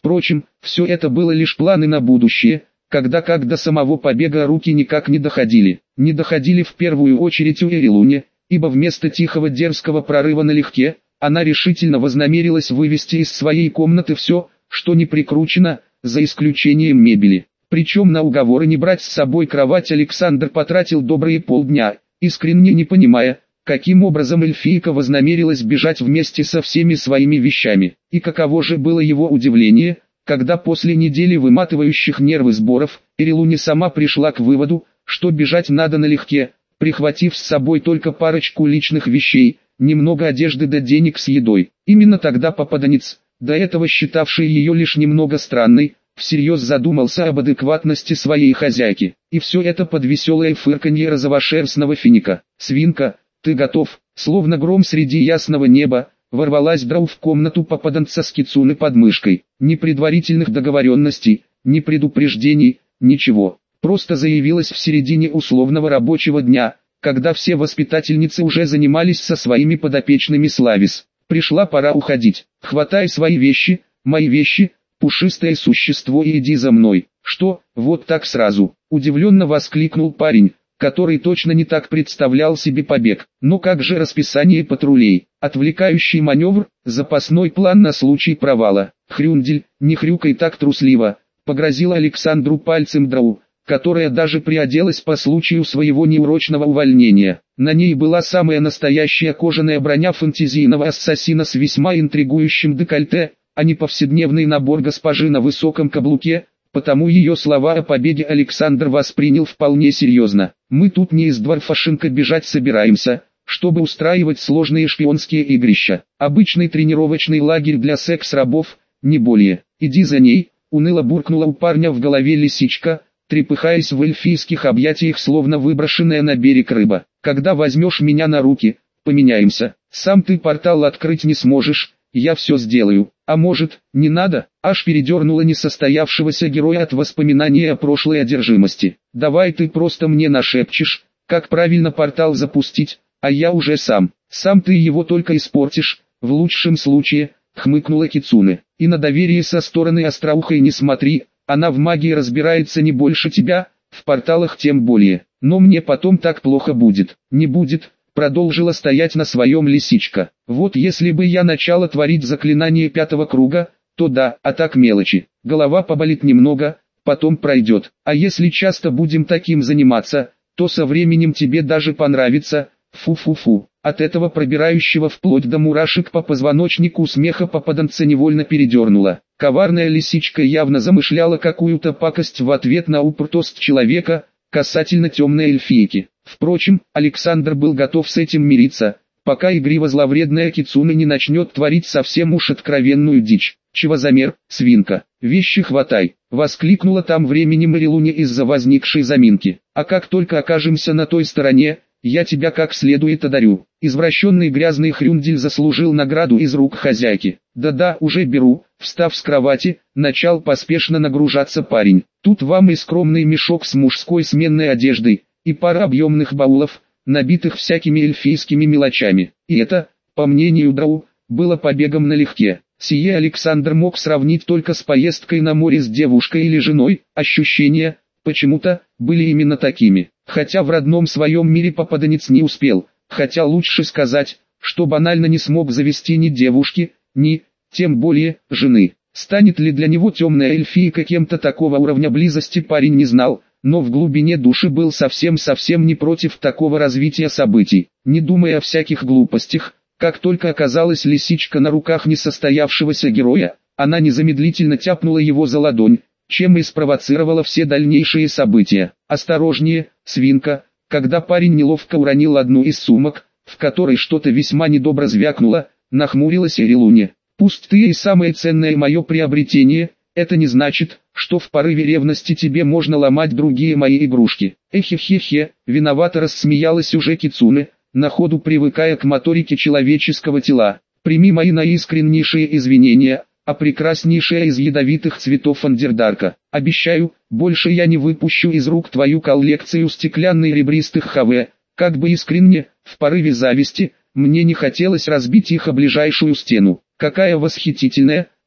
Впрочем, все это было лишь планы на будущее, когда как до самого побега руки никак не доходили. Не доходили в первую очередь у Эрилуни, ибо вместо тихого дерзкого прорыва налегке, она решительно вознамерилась вывести из своей комнаты все, что не прикручено, за исключением мебели. Причем на уговоры не брать с собой кровать Александр потратил добрые полдня, искренне не понимая, каким образом эльфийка вознамерилась бежать вместе со всеми своими вещами. И каково же было его удивление, когда после недели выматывающих нервы сборов, Эрилуни сама пришла к выводу, что бежать надо налегке, прихватив с собой только парочку личных вещей, немного одежды да денег с едой. Именно тогда попаданец, до этого считавший ее лишь немного странной, всерьез задумался об адекватности своей хозяйки. И все это под веселое фырканье розовошерстного финика. «Свинка, ты готов?» Словно гром среди ясного неба, ворвалась Драу в комнату попаданца с кицуны под мышкой. Ни предварительных договоренностей, ни предупреждений, ничего. Просто заявилась в середине условного рабочего дня, когда все воспитательницы уже занимались со своими подопечными славис. Пришла пора уходить. Хватай свои вещи, мои вещи, пушистое существо, и иди за мной. Что, вот так сразу? Удивленно воскликнул парень, который точно не так представлял себе побег. Но как же расписание патрулей? Отвлекающий маневр, запасной план на случай провала. Хрюндель, не хрюкай так трусливо, погрозила Александру пальцем Драу, которая даже приоделась по случаю своего неурочного увольнения. На ней была самая настоящая кожаная броня фэнтезийного ассасина с весьма интригующим декольте, а не повседневный набор госпожи на высоком каблуке, потому ее слова о побеге Александр воспринял вполне серьезно. «Мы тут не из Дворфашинка бежать собираемся, чтобы устраивать сложные шпионские игрища. Обычный тренировочный лагерь для секс-рабов, не более. Иди за ней», уныло буркнула у парня в голове лисичка, трепыхаясь в эльфийских объятиях, словно выброшенная на берег рыба. «Когда возьмешь меня на руки, поменяемся. Сам ты портал открыть не сможешь, я все сделаю. А может, не надо?» Аж передернула несостоявшегося героя от воспоминания о прошлой одержимости. «Давай ты просто мне нашепчешь, как правильно портал запустить, а я уже сам. Сам ты его только испортишь, в лучшем случае», хмыкнула Кицуне. «И на доверие со стороны остроухой не смотри, она в магии разбирается не больше тебя, в порталах тем более. Но мне потом так плохо будет». «Не будет», продолжила стоять на своем лисичка. «Вот если бы я начала творить заклинание 5-го круга, то да, а так мелочи. Голова поболит немного, потом пройдет. А если часто будем таким заниматься, то со временем тебе даже понравится. Фу-фу-фу». От этого пробирающего вплоть до мурашек по позвоночнику смеха попаданца невольно передернула. Коварная лисичка явно замышляла какую-то пакость в ответ на упрямство человека, касательно темной эльфийки. Впрочем, Александр был готов с этим мириться, пока игриво-зловредная Кицуне не начнет творить совсем уж откровенную дичь. «Чего замер, свинка? Вещи хватай!» — воскликнула там временем Эрилуни из-за возникшей заминки. «А как только окажемся на той стороне, я тебя как следует одарю». Извращенный грязный Хрюндель заслужил награду из рук хозяйки. «Да-да, уже беру», — встав с кровати, начал поспешно нагружаться парень. «Тут вам и скромный мешок с мужской сменной одеждой, и пара объемных баулов, набитых всякими эльфийскими мелочами. И это, по мнению Драу, было побегом налегке. Сие Александр мог сравнить только с поездкой на море с девушкой или женой. Ощущения, почему-то, были именно такими. Хотя в родном своем мире попаданец не успел, хотя лучше сказать, что банально не смог завести ни девушки, ни, тем более, жены. Станет ли для него темная эльфийка кем-то такого уровня близости, парень не знал, но в глубине души был совсем не против такого развития событий. Не думая о всяких глупостях, как только оказалась лисичка на руках несостоявшегося героя, она незамедлительно тяпнула его за ладонь, чем и спровоцировала все дальнейшие события. «Осторожнее, свинка!» Когда парень неловко уронил одну из сумок, в которой что-то весьма недобро звякнуло, нахмурилась Эрилуни. «Пусть ты и самое ценное мое приобретение, это не значит, что в порыве ревности тебе можно ломать другие мои игрушки». «Эхе-хе-хе», виновато рассмеялась уже Кицуне, на ходу привыкая к моторике человеческого тела. «Прими мои наискреннейшие извинения, а прекраснейшая из ядовитых цветов Андердарка. Обещаю, больше я не выпущу из рук твою коллекцию стеклянных ребристых ХВ». Как бы искренне, в порыве зависти, мне не хотелось разбить их о ближайшую стену. «Какая восхитительная,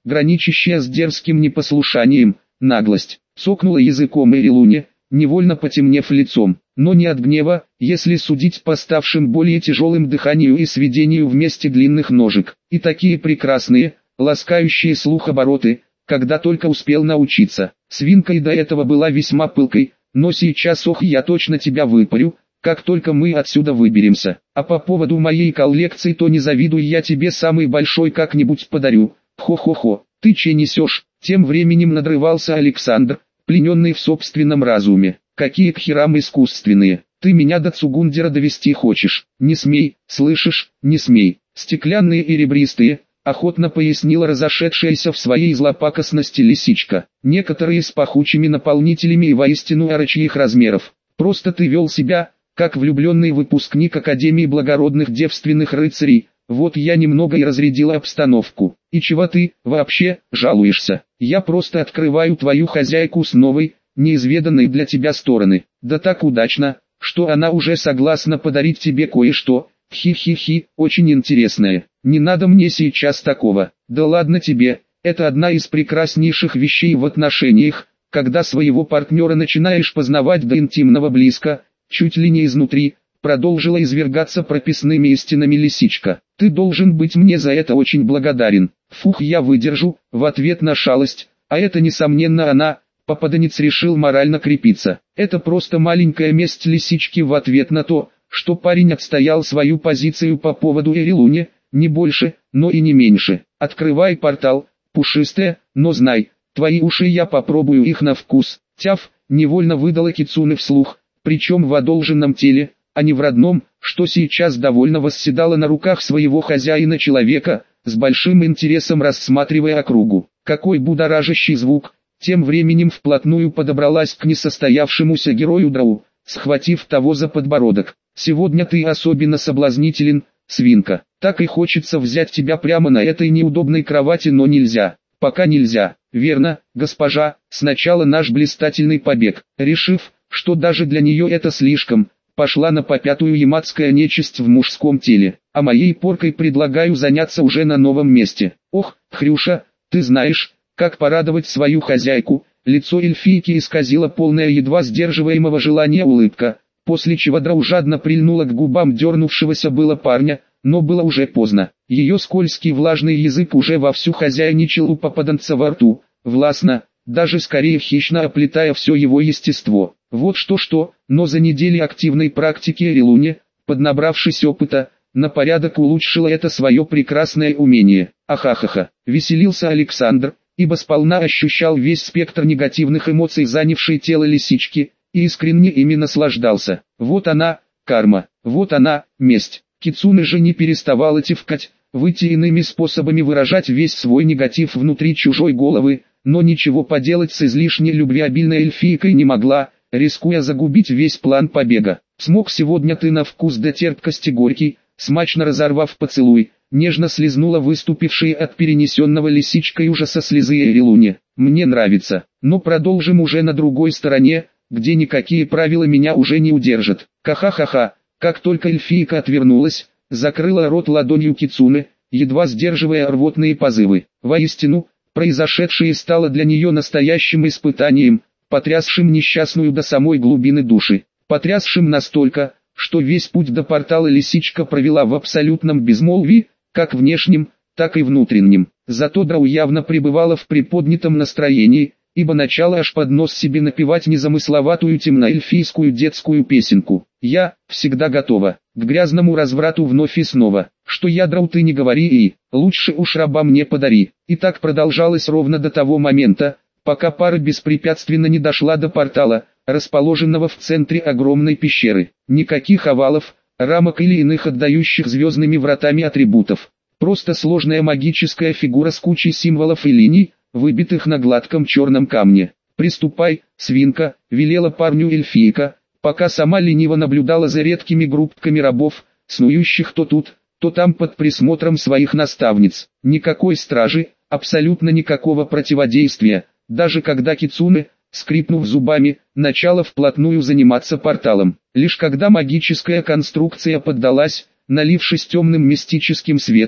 граничащая с дерзким непослушанием, наглость. Цокнула языком Эрилуня, невольно потемнев лицом, но не от гнева, если судить по ставшим более тяжелым дыханию и сведению вместе длинных ножек, и такие прекрасные, ласкающие слух обороты, когда только успел научиться. Свинка и до этого была весьма пылкой, но сейчас я точно тебя выпарю, как только мы отсюда выберемся. А по поводу моей коллекции, то не завидуй, я тебе самый большой как-нибудь подарю. Хо-хо-хо, ты че несешь? Тем временем надрывался Александр, плененный в собственном разуме. Какие к херам искусственные? Ты меня до Цугундера довести хочешь? Не смей, слышишь, не смей. Стеклянные и ребристые, охотно пояснила разошедшаяся в своей злопакостности лисичка. Некоторые с пахучими наполнителями и воистину орочьих размеров. Просто ты вел себя, как влюбленный выпускник Академии благородных девственных рыцарей. Вот я немного и разрядила обстановку. И чего ты, вообще, жалуешься? Я просто открываю твою хозяйку с новой, неизведанной для тебя стороны. Да так удачно, что она уже согласна подарить тебе кое-что. Хи-хи-хи, очень интересное. Не надо мне сейчас такого. Да ладно тебе, это одна из прекраснейших вещей в отношениях, когда своего партнера начинаешь познавать до интимного близко, чуть ли не изнутри. Продолжила извергаться прописными истинами лисичка. Ты должен быть мне за это очень благодарен. Фух, я выдержу, в ответ на шалость, а это несомненно она. Попаданец решил морально крепиться. Это просто маленькая месть лисички в ответ на то, что парень отстоял свою позицию по поводу Эрилуни, не больше, но и не меньше. Открывай портал, пушистая, но знай, твои уши я попробую их на вкус. Тяф, невольно выдала Кицуне вслух, причем в одолженном теле, а не в родном, что сейчас довольно восседала на руках своего хозяина человека, с большим интересом рассматривая округу. Какой будоражащий звук! Тем временем вплотную подобралась к несостоявшемуся герою Драу, схватив того за подбородок. «Сегодня ты особенно соблазнителен, свинка. Так и хочется взять тебя прямо на этой неудобной кровати, но нельзя. Пока нельзя. Верно, госпожа, сначала наш блистательный побег». Решив, что даже для нее это слишком, пошла на попятую ямадская нечисть в мужском теле. А моей поркой предлагаю заняться уже на новом месте. Ох, Хрюша, ты знаешь, как порадовать свою хозяйку. Лицо эльфийки исказило полное едва сдерживаемого желания улыбка, после чего Драу жадно прильнула к губам дернувшегося было парня, но было уже поздно. Ее скользкий влажный язык уже вовсю хозяйничал у попаданца во рту, властно, даже скорее хищно оплетая все его естество. Вот что-что, но за недели активной практики Эрилуни, поднабравшись опыта, на порядок улучшила это свое прекрасное умение. Ахахаха, веселился Александр, ибо сполна ощущал весь спектр негативных эмоций, занявшей тело лисички, и искренне ими наслаждался. Вот она, карма, вот она, месть. Кицуне же не переставала тявкать, выйти иными способами выражать весь свой негатив внутри чужой головы, но ничего поделать с излишне любвеобильной эльфийкой не могла, рискуя загубить весь план побега. «Смог сегодня ты на вкус до терпкости горький», смачно разорвав поцелуй, нежно слезнула выступившие от перенесенного лисичкой ужаса слезы Эрилуни. «Мне нравится, но продолжим уже на другой стороне, где никакие правила меня уже не удержат». Ха-ха-ха-ха. Как только эльфийка отвернулась, закрыла рот ладонью Кицуне, едва сдерживая рвотные позывы. Воистину, произошедшее стало для нее настоящим испытанием, потрясшим несчастную до самой глубины души. Потрясшим настолько, что весь путь до портала лисичка провела в абсолютном безмолвии, как внешнем, так и внутреннем. Зато Драу явно пребывала в приподнятом настроении, ибо начала аж под нос себе напевать незамысловатую темноэльфийскую детскую песенку. «Я всегда готова к грязному разврату вновь и снова. Что я, Драу, ты не говори, и лучше уж раба мне подари». И так продолжалось ровно до того момента, пока пара беспрепятственно не дошла до портала, расположенного в центре огромной пещеры. Никаких овалов, рамок или иных отдающих звездными вратами атрибутов. Просто сложная магическая фигура с кучей символов и линий, выбитых на гладком черном камне. «Приступай, свинка», — велела парню эльфийка, пока сама лениво наблюдала за редкими группками рабов, снующих то тут, то там под присмотром своих наставниц. Никакой стражи, абсолютно никакого противодействия, даже когда Кицуне, скрипнув зубами, начала вплотную заниматься порталом. Лишь когда магическая конструкция поддалась, налившись темным мистическим светом,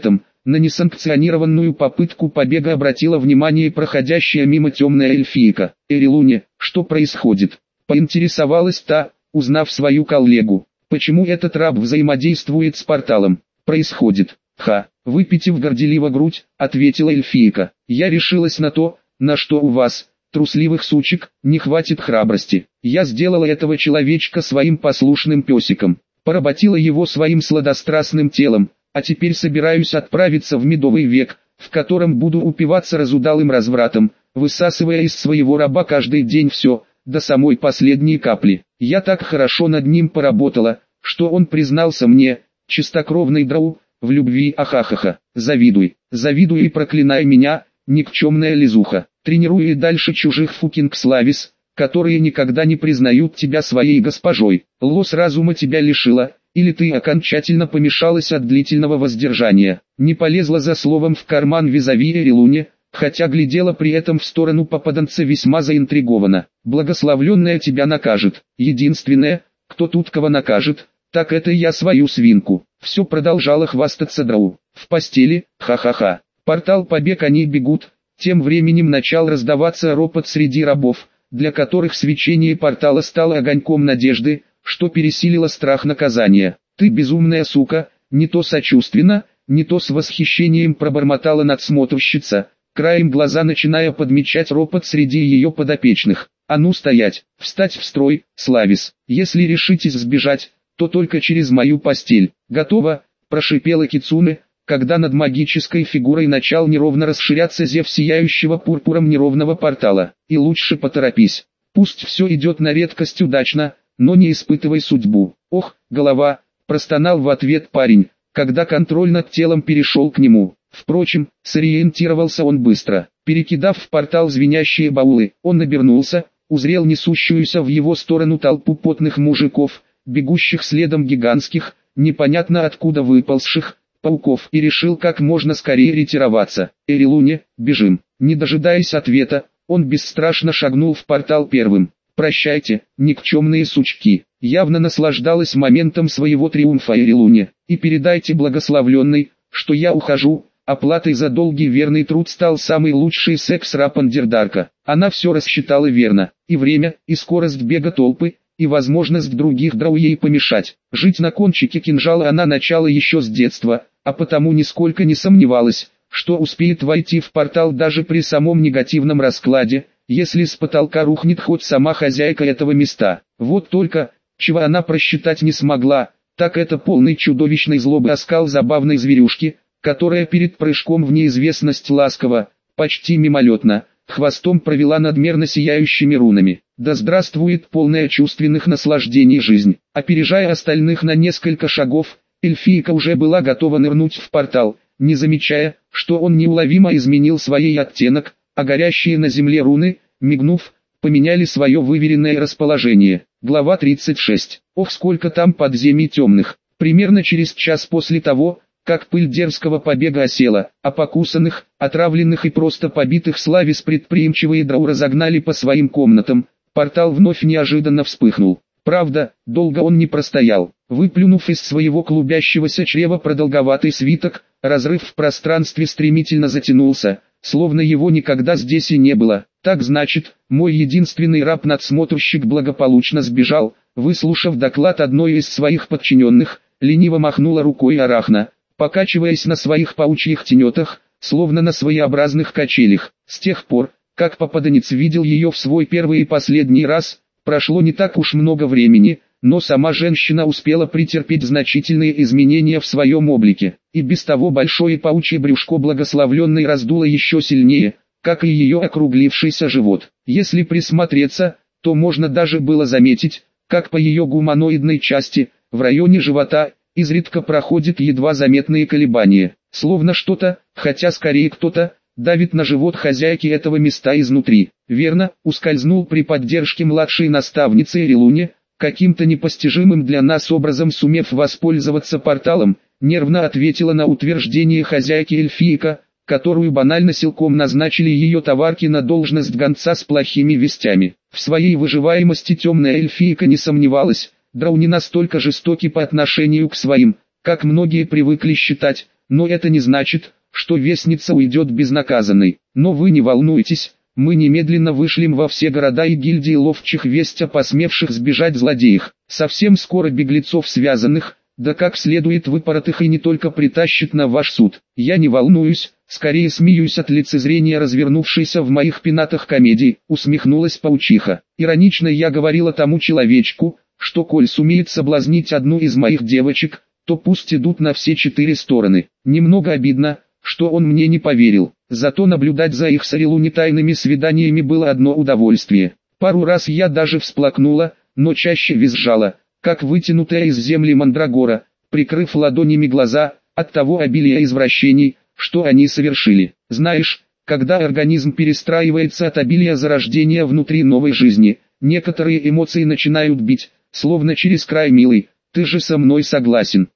На несанкционированную попытку побега обратила внимание проходящая мимо темная эльфийка. «Эрилуне, что происходит?» — поинтересовалась та, узнав свою коллегу. «Почему этот раб взаимодействует с порталом?» «Происходит». Выпитив горделиво грудь, ответила эльфийка. «Я решилась на то, на что у вас, трусливых сучек, не хватит храбрости. Я сделала этого человечка своим послушным песиком, поработила его своим сладострастным телом, а теперь собираюсь отправиться в медовый век, в котором буду упиваться разудалым развратом, высасывая из своего раба каждый день все, до самой последней капли. Я так хорошо над ним поработала, что он признался мне, чистокровный драу, в любви. Ахахаха. Завидуй, завидуй и проклинай меня, никчемная лизуха. Тренируй и дальше чужих фукинг-славис, которые никогда не признают тебя своей госпожой. Лос разума тебя лишила, или ты окончательно помешалась от длительного воздержания. Не полезла за словом в карман визави Эрилуне, хотя глядела при этом в сторону попаданца весьма заинтригованно. Благословленная тебя накажет. Единственное, кто тут кого накажет, так это я свою свинку. Все продолжала хвастаться драу. В постели, ха-ха-ха. Портал побег они бегут. Тем временем начал раздаваться ропот среди рабов, для которых свечение портала стало огоньком надежды, что пересилило страх наказания. «Ты безумная сука», не то сочувственно, не то с восхищением пробормотала надсмотрщица, краем глаза начиная подмечать ропот среди ее подопечных. «А ну стоять, встать в строй, Славис, если решитесь сбежать, то только через мою постель». «Готово», прошипела Кицуне, когда над магической фигурой начал неровно расширяться зев сияющего пурпуром неровного портала. «И лучше поторопись. Пусть все идет на редкость удачно, но не испытывай судьбу». «Ох, голова», простонал в ответ парень, когда контроль над телом перешел к нему. Впрочем, сориентировался он быстро. Перекидав в портал звенящие баулы, он обернулся, узрел несущуюся в его сторону толпу потных мужиков, бегущих следом гигантских, непонятно откуда выползших, пауков, и решил как можно скорее ретироваться. «Эрилуне, бежим». Не дожидаясь ответа, он бесстрашно шагнул в портал первым. «Прощайте, никчемные сучки». Явно наслаждалась моментом своего триумфа Эрилуне. «И передайте благословленной, что я ухожу». Оплатой за долгий верный труд стал самый лучший секс-раб Андердарка. Она все рассчитала верно. И время, и скорость бега толпы, и возможность других драу ей помешать. Жить на кончике кинжала она начала еще с детства, а потому нисколько не сомневалась, что успеет войти в портал даже при самом негативном раскладе, если с потолка рухнет хоть сама хозяйка этого места. Вот только, чего она просчитать не смогла, так это полный чудовищной злобы оскал забавной зверюшки, которая перед прыжком в неизвестность ласково, почти мимолетно, хвостом провела над мерно сияющими рунами. Да здравствует полная чувственных наслаждений жизнь. Опережая остальных на несколько шагов, эльфийка уже была готова нырнуть в портал, не замечая, что он неуловимо изменил свой оттенок, а горящие на земле руны, мигнув, поменяли свое выверенное расположение. Глава 36. Ох, сколько там подземий темных. Примерно через час после того, как пыль дерзкого побега осела, а покусанных, отравленных и просто побитых Славис предприимчивые драу разогнали по своим комнатам, портал вновь неожиданно вспыхнул. Правда, долго он не простоял. Выплюнув из своего клубящегося чрева продолговатый свиток, разрыв в пространстве стремительно затянулся, словно его никогда здесь и не было. Так значит, мой единственный раб-надсмотрщик благополучно сбежал. Выслушав доклад одной из своих подчиненных, лениво махнула рукой Арахна, покачиваясь на своих паучьих тенетах, словно на своеобразных качелях. С тех пор, как попаданец видел ее в свой первый и последний раз, прошло не так уж много времени, но сама женщина успела претерпеть значительные изменения в своем облике, и без того большое паучье брюшко благословленной раздуло еще сильнее, как и ее округлившийся живот. Если присмотреться, то можно даже было заметить, как по ее гуманоидной части, в районе живота, изредка проходят едва заметные колебания, словно что-то, хотя скорее кто-то, давит на живот хозяйки этого места изнутри. Верно, ускользнул при поддержке младшей наставницы Эрилуне, каким-то непостижимым для нас образом сумев воспользоваться порталом, нервно ответила на утверждение хозяйки эльфийка, которую банально силком назначили ее товарки на должность гонца с плохими вестями. В своей выживаемости темная эльфийка не сомневалась, драу не настолько жестоки по отношению к своим, как многие привыкли считать, но это не значит, что вестница уйдет безнаказанной. Но вы не волнуйтесь, мы немедленно вышлем во все города и гильдии ловчих весть о посмевших сбежать злодеях. Совсем скоро беглецов связанных, да как следует выпоротых и не только притащит на ваш суд. Я не волнуюсь, скорее смеюсь от лицезрения развернувшейся в моих пенатах комедии, усмехнулась паучиха. Иронично я говорила тому человечку, что коль сумеет соблазнить одну из моих девочек, то пусть идут на все 4 стороны. Немного обидно, что он мне не поверил, зато наблюдать за их с Орелуни тайными свиданиями было одно удовольствие. Пару раз я даже всплакнула, но чаще визжала, как вытянутая из земли мандрагора, прикрыв ладонями глаза, от того обилия извращений, что они совершили. Знаешь, когда организм перестраивается от обилия зарождения внутри новой жизни, некоторые эмоции начинают бить, словно через край. Милый, ты же со мной согласен.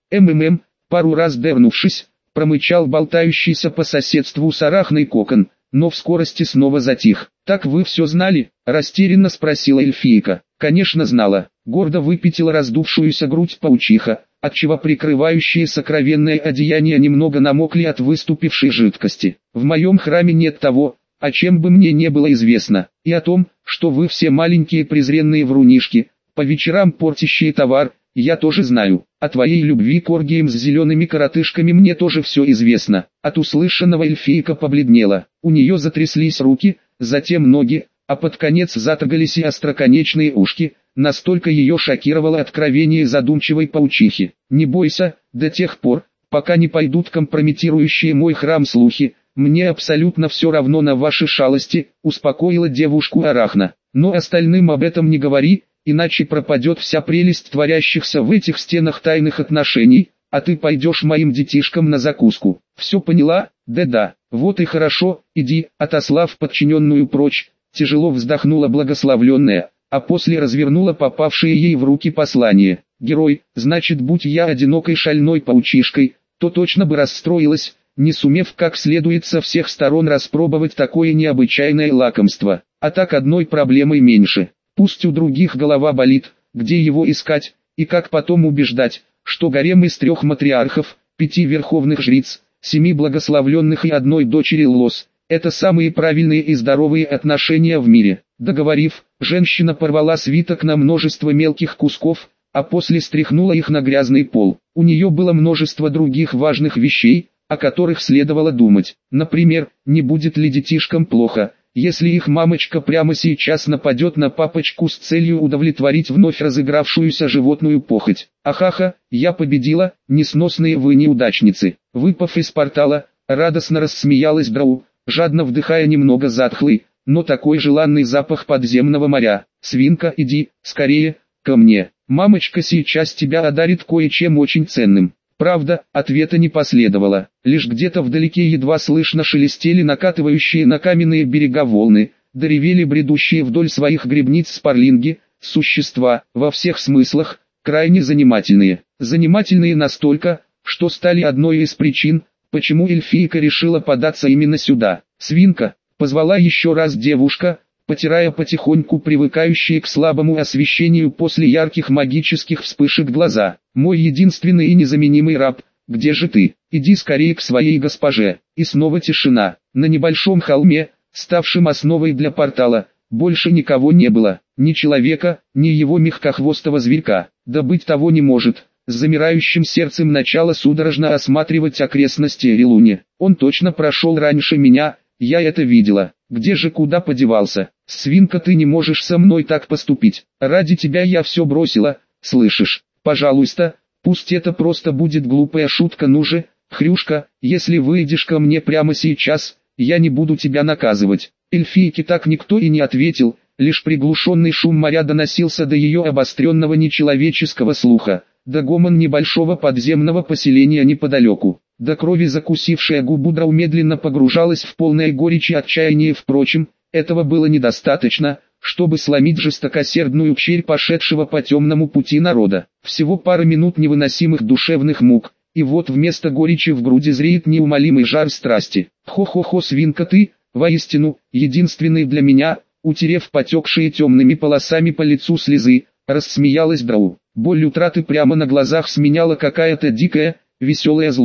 Пару раз дернувшись, промычал болтающийся по соседству с арахной кокон, но в скорости снова затих. «Так вы все знали?» – растерянно спросила эльфийка. «Конечно знала», – гордо выпятила раздувшуюся грудь паучиха, отчего прикрывающие сокровенное одеяние немного намокли от выступившей жидкости. «В моем храме нет того, о чем бы мне не было известно, и о том, что вы все маленькие презренные врунишки, по вечерам портящие товар, я тоже знаю. О твоей любви к оргиям с зелеными коротышками мне тоже все известно». От услышанного эльфийка побледнела, у нее затряслись руки, затем ноги, а под конец затрагались и остроконечные ушки, настолько ее шокировало откровение задумчивой паучихи. «Не бойся, до тех пор, пока не пойдут компрометирующие мой храм слухи, мне абсолютно все равно на ваши шалости», успокоила девушку Арахна. «Но остальным об этом не говори, иначе пропадет вся прелесть творящихся в этих стенах тайных отношений, а ты пойдешь моим детишкам на закуску. Все поняла?» «Да-да, вот и хорошо, иди», отослав подчиненную прочь, тяжело вздохнула благословленная, а после развернула попавшие ей в руки послание. «Герой, значит, будь я одинокой шальной паучишкой, то точно бы расстроилась, не сумев как следует со всех сторон распробовать такое необычайное лакомство. А так одной проблемой меньше. Пусть у других голова болит, где его искать, и как потом убеждать, что гарем из 3 матриархов, 5 верховных жриц, 7 благословленных и одной дочери Лос – это самые правильные и здоровые отношения в мире». Договорив, женщина порвала свиток на множество мелких кусков, а после стряхнула их на грязный пол. У нее было множество других важных вещей, о которых следовало думать. Например, не будет ли детишкам плохо, если их мамочка прямо сейчас нападет на папочку с целью удовлетворить вновь разыгравшуюся животную похоть. «Ахаха, я победила, несносные вы неудачницы». Выпав из портала, радостно рассмеялась Драу, жадно вдыхая немного затхлый, но такой желанный запах подземного моря. «Свинка, иди, скорее, ко мне. Мамочка сейчас тебя одарит кое-чем очень ценным». Правда, ответа не последовало. Лишь где-то вдалеке едва слышно шелестели накатывающие на каменные берега волны, доревели бредущие вдоль своих гребниц спарлинги, существа, во всех смыслах, крайне занимательные. Занимательные настолько, что стали одной из причин, почему эльфийка решила податься именно сюда. «Свинка», — позвала еще раз девушка, потирая потихоньку привыкающие к слабому освещению после ярких магических вспышек глаза. «Мой единственный и незаменимый раб, где же ты? Иди скорее к своей госпоже». И снова тишина. На небольшом холме, ставшем основой для портала, больше никого не было. Ни человека, ни его мягкохвостого зверька. Да быть того не может. С замирающим сердцем начала судорожно осматривать окрестности Орелуни. «Он точно прошел раньше меня, я это видела. Где же куда подевался? Свинка, ты не можешь со мной так поступить. Ради тебя я все бросила, слышишь? Пожалуйста, пусть это просто будет глупая шутка. Ну же, Хрюшка, если выйдешь ко мне прямо сейчас, я не буду тебя наказывать». Эльфийке так никто и не ответил, лишь приглушенный шум моря доносился до ее обостренного нечеловеческого слуха, да гомон небольшого подземного поселения неподалеку. До крови закусившая губу Драу медленно погружалась в полное горечи отчаяние. Впрочем, этого было недостаточно, чтобы сломить жестокосердную черь пошедшего по темному пути народа. Всего пара минут невыносимых душевных мук, и вот вместо горечи в груди зреет неумолимый жар страсти. «Хо-хо-хо, свинка, ты, воистину, единственный для меня», утерев потекшие темными полосами по лицу слезы, рассмеялась Драу. Боль утраты прямо на глазах сменяла какая-то дикая, веселая злость.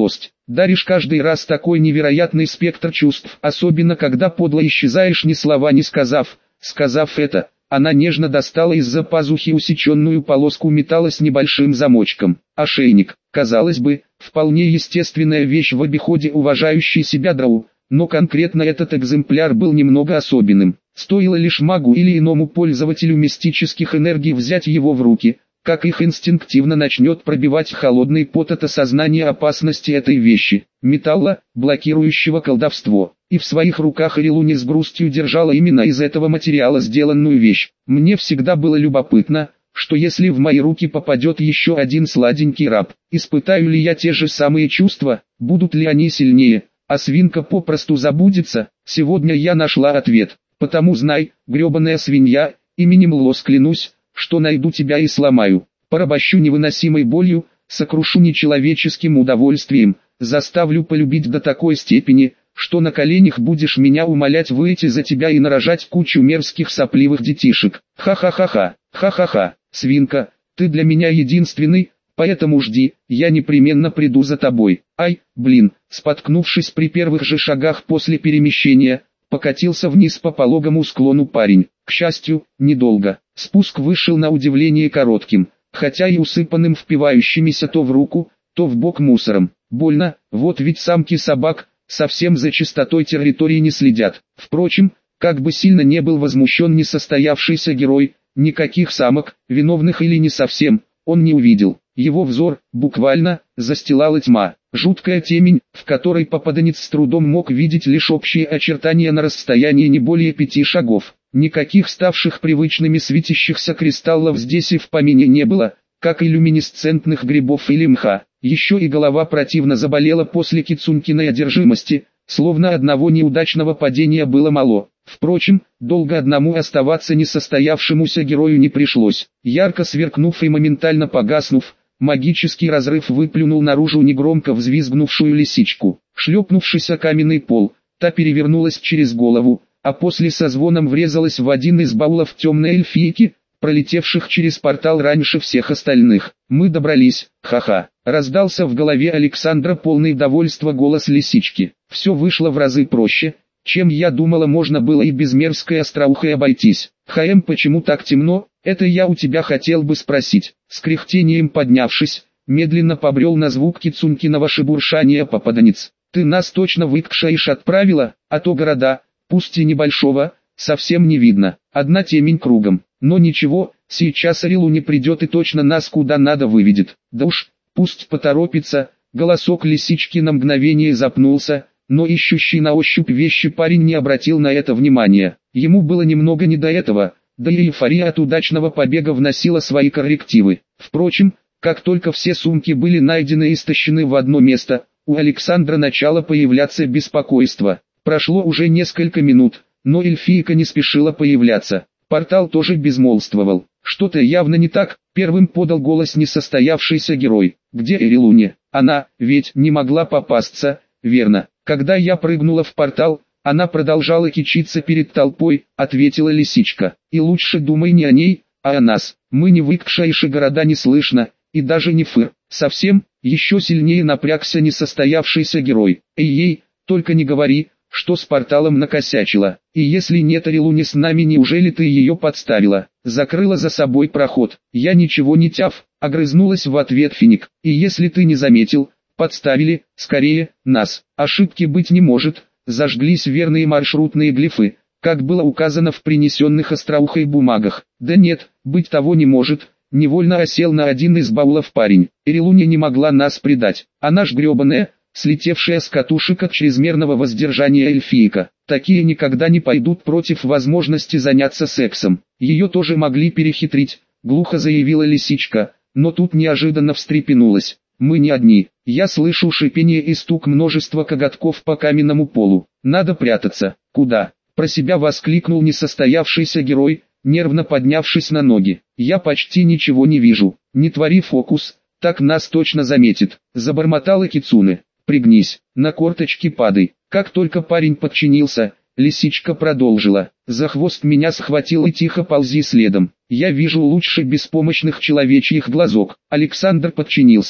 Даришь каждый раз такой невероятный спектр чувств, особенно когда подло исчезаешь, ни слова не сказав. Сказав это, она нежно достала из-за пазухи усеченную полоску металла с небольшим замочком. Ошейник, казалось бы, вполне естественная вещь в обиходе уважающей себя дроу, но конкретно этот экземпляр был немного особенным. Стоило лишь магу или иному пользователю мистических энергий взять его в руки, как их инстинктивно начнет пробивать холодный пот от осознания опасности этой вещи, металла, блокирующего колдовство. И в своих руках Ирилуни с грустью держала именно из этого материала сделанную вещь. Мне всегда было любопытно, что если в мои руки попадет еще один сладенький раб, испытаю ли я те же самые чувства, будут ли они сильнее, а свинка попросту забудется. Сегодня я нашла ответ, потому знай, гребаная свинья, именем Лос клянусь, что найду тебя и сломаю, порабощу невыносимой болью, сокрушу нечеловеческим удовольствием, заставлю полюбить до такой степени, что на коленях будешь меня умолять выйти за тебя и нарожать кучу мерзких сопливых детишек. Ха-ха-ха-ха, ха-ха-ха, свинка, ты для меня единственный, поэтому жди, я непременно приду за тобой. Ай, блин, споткнувшись при первых же шагах после перемещения, покатился вниз по пологому склону парень. К счастью, недолго. Спуск вышел на удивление коротким, хотя и усыпанным впивающимися то в руку, то в бок мусором. Больно, вот ведь самки собак совсем за чистотой территории не следят. Впрочем, как бы сильно не был возмущен несостоявшийся герой, никаких самок, виновных или не совсем, он не увидел. Его взор, буквально, застилала тьма. Жуткая темень, в которой попаданец с трудом мог видеть лишь общие очертания на расстоянии не более 5 шагов. Никаких ставших привычными светящихся кристаллов здесь и в помине не было, как и люминесцентных грибов или мха. Еще и голова противно заболела после кицунькиной одержимости, словно одного неудачного падения было мало. Впрочем, долго одному оставаться несостоявшемуся герою не пришлось. Ярко сверкнув и моментально погаснув, магический разрыв выплюнул наружу негромко взвизгнувшую лисичку. Шлепнувшись о каменный пол, та перевернулась через голову, а после со звоном врезалась в один из баулов темной эльфийки, пролетевших через портал раньше всех остальных. «Мы добрались, ха-ха!» Раздался в голове Александра полный довольства голос лисички. «Все вышло в разы проще, чем я думала, можно было и без мерзкой остроухой обойтись. Почему так темно? Это я у тебя хотел бы спросить». С кряхтением поднявшись, медленно побрел на звук кицунькиного шебуршания попаданец. «Ты нас точно в Икшаиш отправила, а то города, пусть и небольшого, совсем не видно, одна темень кругом. Но ничего, сейчас Ирилуни придет и точно нас куда надо выведет. Да уж, пусть поторопится». Голосок лисички на мгновение запнулся, но ищущий на ощупь вещи парень не обратил на это внимания. Ему было немного не до этого, да и эйфория от удачного побега вносила свои коррективы. Впрочем, как только все сумки были найдены и стащены в одно место, у Александра начало появляться беспокойство. Прошло уже несколько минут, но эльфийка не спешила появляться. Портал тоже безмолвствовал. Что-то явно не так, первым подал голос несостоявшийся герой. «Где Ирилуни? Она, ведь, не могла попасться, верно? Когда я прыгнула в портал, она продолжала кичиться перед толпой», — ответила лисичка. «И лучше думай не о ней, а о нас. Мы не в Икшаише, города не слышно, и даже не фыр. Совсем». Еще сильнее напрягся несостоявшийся герой. «Эй-ей, только не говори, что с порталом накосячила. И если нет Ирилуни с нами, неужели ты ее подставила? Закрыла за собой проход». «Я ничего не тяв», — огрызнулась в ответ Финик. «И если ты не заметил, подставили, скорее, нас. Ошибки быть не может». Зажглись верные маршрутные глифы, как было указано в принесенных остроухой бумагах. «Да нет, быть того не может», — невольно осел на один из баулов парень. «Ирилуни не могла нас предать. Она ж гребаная, слетевшая с катушек от чрезмерного воздержания эльфийка. Такие никогда не пойдут против возможности заняться сексом. Ее тоже могли перехитрить», — глухо заявила лисичка, но тут неожиданно встрепенулась. «Мы не одни. Я слышу шипение и стук множества коготков по каменному полу. Надо прятаться». «Куда?» — про себя воскликнул несостоявшийся герой, нервно поднявшись на ноги. «Я почти ничего не вижу. Не твори фокус, так нас точно заметит», — забормотала Кицуне. «Пригнись, на корточки падай». Как только парень подчинился, лисичка продолжила. «За хвост меня схватил и тихо ползи следом. Я вижу лучше беспомощных человечьих глазок». Александр подчинился.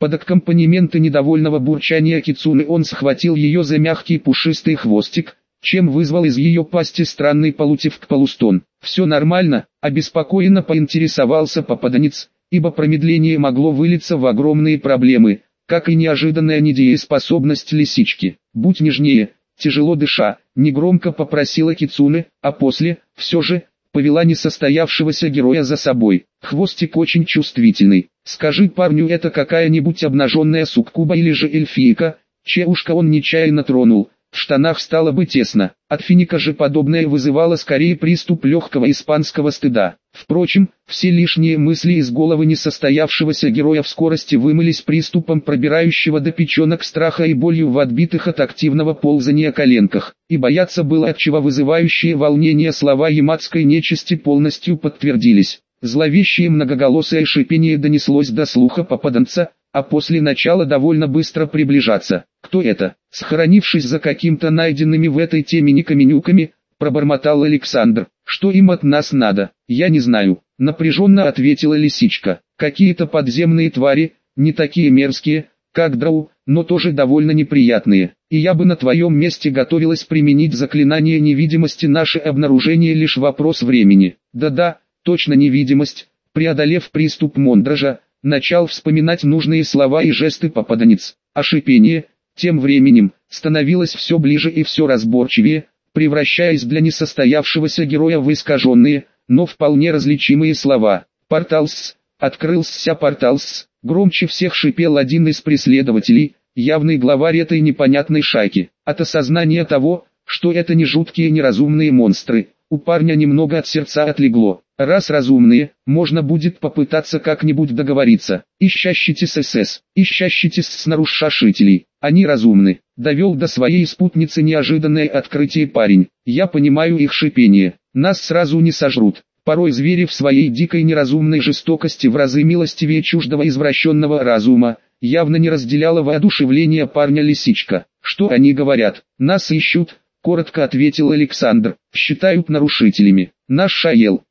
Под аккомпанементы недовольного бурчания кицуны он схватил ее за мягкий пушистый хвостик, чем вызвал из ее пасти странный полутевк-полустон. «Все нормально», — обеспокоенно поинтересовался попаданец, ибо промедление могло вылиться в огромные проблемы, как и неожиданная недееспособность лисички. «Будь нежнее», тяжело дыша, негромко попросила кицуне, а после, все же, повела несостоявшегося героя за собой. «Хвостик очень чувствительный. Скажи парню, это какая-нибудь обнаженная суккуба или же эльфийка, чье ушко он нечаянно тронул. В штанах стало бы тесно». От Финика же подобное вызывало скорее приступ легкого испанского стыда. Впрочем, все лишние мысли из головы несостоявшегося героя в скорости вымылись приступом пробирающего до печенок страха и болью в отбитых от активного ползания коленках. И бояться было, отчего вызывающие волнение слова яматской нечисти полностью подтвердились. Зловещее многоголосое шипение донеслось до слуха попаданца, а после начала довольно быстро приближаться. «Кто это?» Схоронившись за каким-то найденными в этой темени каменюками, пробормотал Александр. «Что им от нас надо?» «Я не знаю», напряженно ответила лисичка. «Какие-то подземные твари, не такие мерзкие, как драу, но тоже довольно неприятные. И я бы на твоем месте готовилась применить заклинание невидимости. Наше обнаружение лишь вопрос времени». «Да-да, точно невидимость». Преодолев приступ мондража, начал вспоминать нужные слова и жесты попаданец, а шипение, тем временем, становилось все ближе и все разборчивее, превращаясь для несостоявшегося героя в искаженные, но вполне различимые слова. «Порталс, открылся порталс», громче всех шипел один из преследователей, явный главарь этой непонятной шайки. От осознания того, что это не жуткие неразумные монстры, у парня немного от сердца отлегло. Раз разумные, можно будет попытаться как-нибудь договориться. Ищащите СС, ищащите с нарушителей. Они разумны. Довел до своей спутницы неожиданное открытие парень. Я понимаю их шипение. Нас сразу не сожрут. Порой звери в своей дикой неразумной жестокости в разы милостивее чуждого извращенного разума, явно не разделяла воодушевление парня лисичка. Что они говорят? Нас ищут, коротко ответил Александр. Считают нарушителями. Наш Шаел.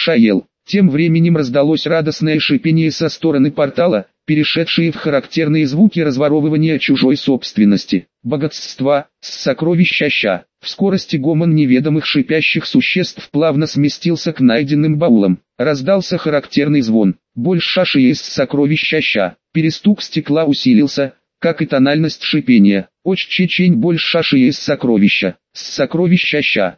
Тем временем раздалось радостное шипение со стороны портала, перешедшие в характерные звуки разворовывания чужой собственности. Богатства, сокровища. В скорости гомон неведомых шипящих существ плавно сместился к найденным баулам. Раздался характерный звон. Больше из сокровища. Перестук стекла усилился, как и тональность шипения. Очень больше из сокровища. Сокровища.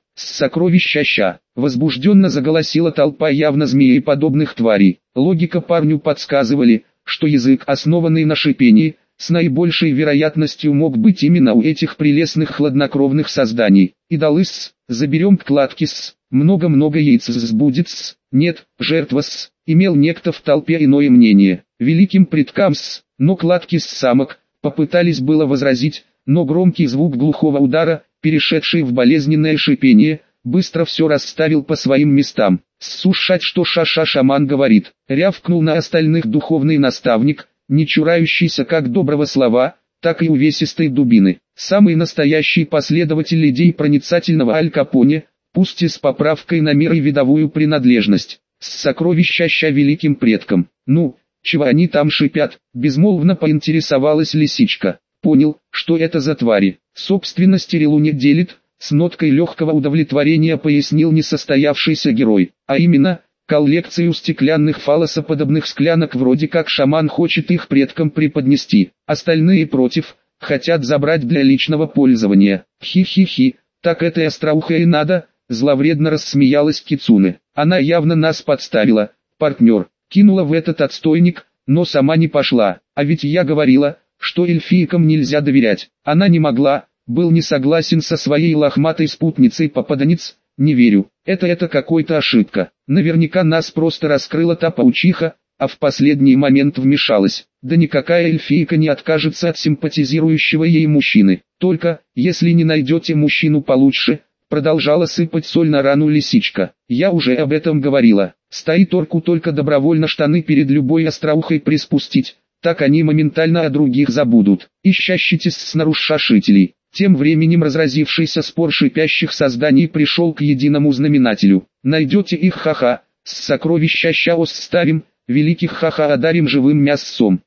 Возбужденно заголосила толпа явно змееподобных тварей. Логика парню подсказывали, что язык, основанный на шипении, с наибольшей вероятностью мог быть именно у этих прелестных хладнокровных созданий. Идолыс, заберем кладки много-много яиц будет нет, жертва имел некто в толпе иное мнение. Великим предкам но кладки самок, попытались было возразить, но громкий звук глухого удара, перешедший в болезненное шипение, быстро все расставил по своим местам. «Слушать, что шаман говорит», рявкнул на остальных духовный наставник, не чурающийся как доброго слова, так и увесистой дубины. Самый настоящий последователь идей проницательного Аль Капоне, пусть и с поправкой на мир и видовую принадлежность. Сокровища великим предкам. «Ну, чего они там шипят?» безмолвно поинтересовалась лисичка. «Понял, что это за твари. Собственность Ирилу не делит», с ноткой легкого удовлетворения пояснил несостоявшийся герой. «А именно, коллекцию стеклянных фалосоподобных склянок вроде как шаман хочет их предкам преподнести. Остальные против, хотят забрать для личного пользования». «Хи-хи-хи, так это остроухое и надо», зловредно рассмеялась Кицуне. «Она явно нас подставила, партнер, кинула в этот отстойник, но сама не пошла. А ведь я говорила, что эльфийкам нельзя доверять. Она не могла». Был не согласен со своей лохматой спутницей попаданец. «Не верю, это какой-то ошибка. Наверняка нас просто раскрыла та паучиха, а в последний момент вмешалась. Да никакая эльфийка не откажется от симпатизирующего ей мужчины. Только, если не найдете мужчину получше», продолжала сыпать соль на рану лисичка. «Я уже об этом говорила. Стоит орку только добровольно штаны перед любой остроухой приспустить, так они моментально о других забудут. Ищащите с нарушителей». Тем временем разразившийся спор шипящих созданий пришел к единому знаменателю. «Найдете их ха-ха, с сокровища оставим, великих ха-ха одарим живым мясцом».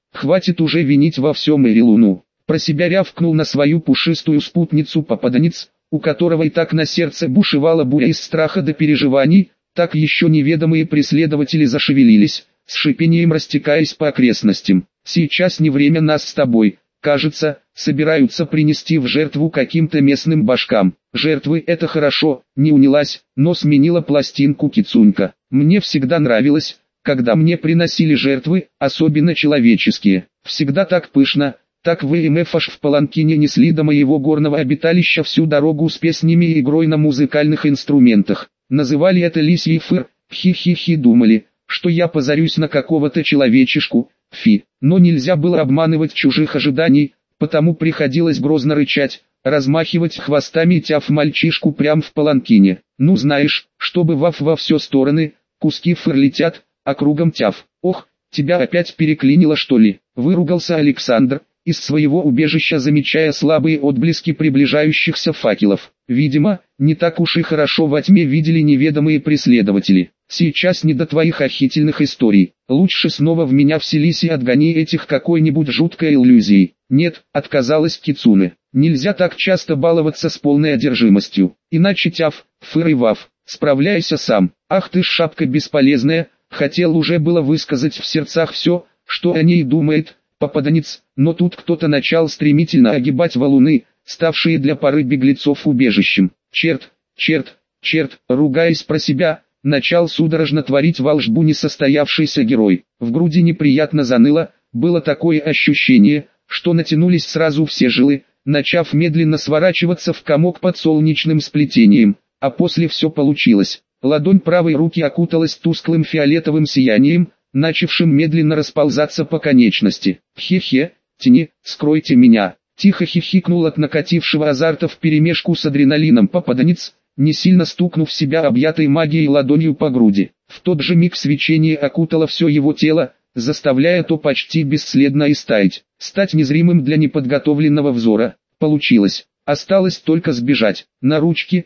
Хватит уже винить во всем Эрилуну. Про себя рявкнул на свою пушистую спутницу попаданец, у которого и так на сердце бушевала буря из страха до переживаний, так еще неведомые преследователи зашевелились, с шипением растекаясь по окрестностям. Сейчас не время нас с тобой, кажется, собираются принести в жертву каким-то местным башкам. Жертвы — это хорошо, не унялась, но сменила пластинку Кицунька. Мне всегда нравилось, когда мне приносили жертвы, особенно человеческие. Всегда так пышно, так ВМФ аж в паланкине несли до моего горного обиталища всю дорогу с песнями и игрой на музыкальных инструментах. Называли это лисий фыр, хи-хи-хи, думали, что я позарюсь на какого-то человечешку, фи. Но нельзя было обманывать чужих ожиданий, потому приходилось грозно рычать, размахивать хвостами и тяв мальчишку прям в паланкине. Ну знаешь, чтобы ваф во все стороны, куски фыр летят, а кругом тяв. Ох, тебя опять переклинило что ли? Выругался Александр, из своего убежища замечая слабые отблески приближающихся факелов. Видимо, не так уж и хорошо во тьме видели неведомые преследователи. Сейчас не до твоих охительных историй. Лучше снова в меня вселись и отгони этих какой-нибудь жуткой иллюзией. Нет, отказалась Кицуне. Нельзя так часто баловаться с полной одержимостью. Иначе тяв, фыр и ваф, справляйся сам. Ах ты ж шапка бесполезная, хотел уже было высказать в сердцах все, что о ней думает попаданец, но тут кто-то начал стремительно огибать валуны, ставшие для пары беглецов убежищем. Черт, черт, черт, ругаясь про себя, начал судорожно творить волшбу несостоявшийся герой. В груди неприятно заныло, было такое ощущение, что натянулись сразу все жилы, начав медленно сворачиваться в комок под солнечным сплетением, а после все получилось. Ладонь правой руки окуталась тусклым фиолетовым сиянием, начавшим медленно расползаться по конечности. «Хе-хе, тени, скройте меня!» Тихо хихикнул от накатившего азарта вперемешку с адреналином попаданец, не сильно стукнув себя объятой магией ладонью по груди. В тот же миг свечение окутало все его тело, заставляя то почти бесследно истаять, стать незримым для неподготовленного взора. Получилось. Осталось только сбежать. На ручки.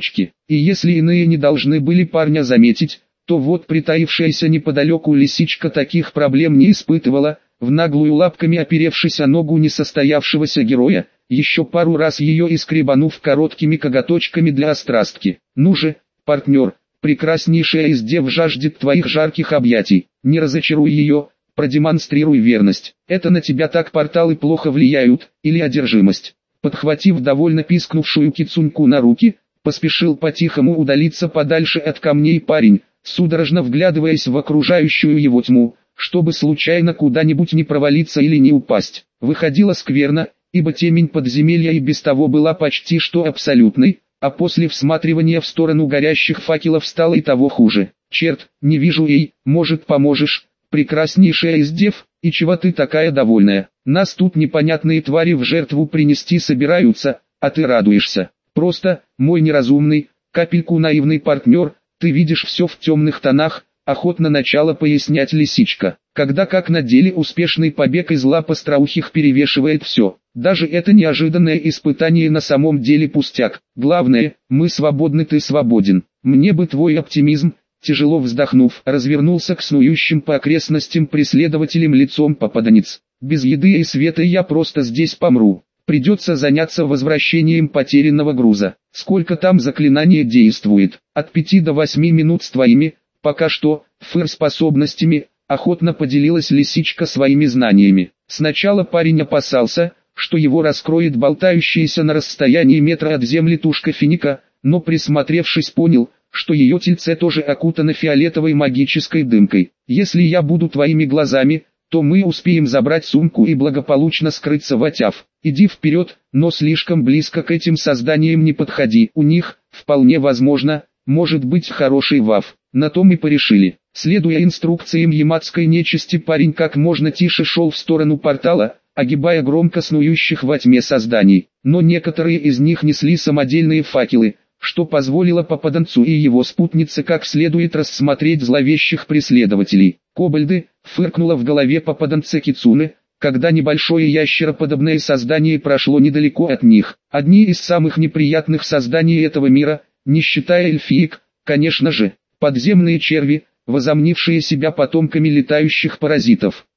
И если иные не должны были парня заметить, то вот притаившаяся неподалеку лисичка таких проблем не испытывала, в наглую лапками оперевшись о ногу несостоявшегося героя, еще пару раз ее искребанув короткими коготочками для острастки. «Ну же, партнер, прекраснейшая из дев жаждет твоих жарких объятий, не разочаруй ее, продемонстрируй верность. Это на тебя так порталы плохо влияют, или одержимость». Подхватив довольно пискнувшую Кицуньку на руки, поспешил по-тихому удалиться подальше от камней парень, судорожно вглядываясь в окружающую его тьму, чтобы случайно куда-нибудь не провалиться или не упасть. Выходило скверно, ибо темень подземелья и без того была почти что абсолютной, а после всматривания в сторону горящих факелов стало и того хуже. «Черт, не вижу ей, может поможешь, прекраснейшая из дев, и чего ты такая довольная? Нас тут непонятные твари в жертву принести собираются, а ты радуешься. Просто, мой неразумный, капельку наивный партнер, ты видишь все в темных тонах», охотно начала пояснять лисичка. Когда как на деле успешный побег из лап остроухих перевешивает все. Даже это неожиданное испытание на самом деле пустяк. Главное, мы свободны, ты свободен. Мне бы твой оптимизм. Тяжело вздохнув, развернулся к снующим по окрестностям преследователям лицом попаданец. Без еды и света я просто здесь помру. Придется заняться возвращением потерянного груза. Сколько там заклинание действует? От 5 до 8 минут с твоими, пока что, фыр способностями, охотно поделилась лисичка своими знаниями. Сначала парень опасался, что его раскроет болтающаяся на расстоянии метра от земли тушка финика, но присмотревшись понял, что ее тельце тоже окутано фиолетовой магической дымкой. «Если я буду твоими глазами, то мы успеем забрать сумку и благополучно скрыться в Атяв. Иди вперед, но слишком близко к этим созданиям не подходи. У них, вполне возможно, может быть хороший ваф». На том и порешили. Следуя инструкциям ямадской нечисти, парень как можно тише шел в сторону портала, огибая громко снующих во тьме созданий. Но некоторые из них несли самодельные факелы, что позволило попаданцу и его спутнице как следует рассмотреть зловещих преследователей. «Кобальды!» — фыркнуло в голове попаданца Кицуне, когда небольшое ящероподобное создание прошло недалеко от них. Одни из самых неприятных созданий этого мира, не считая эльфиек, конечно же, подземные черви, возомнившие себя потомками летающих паразитов.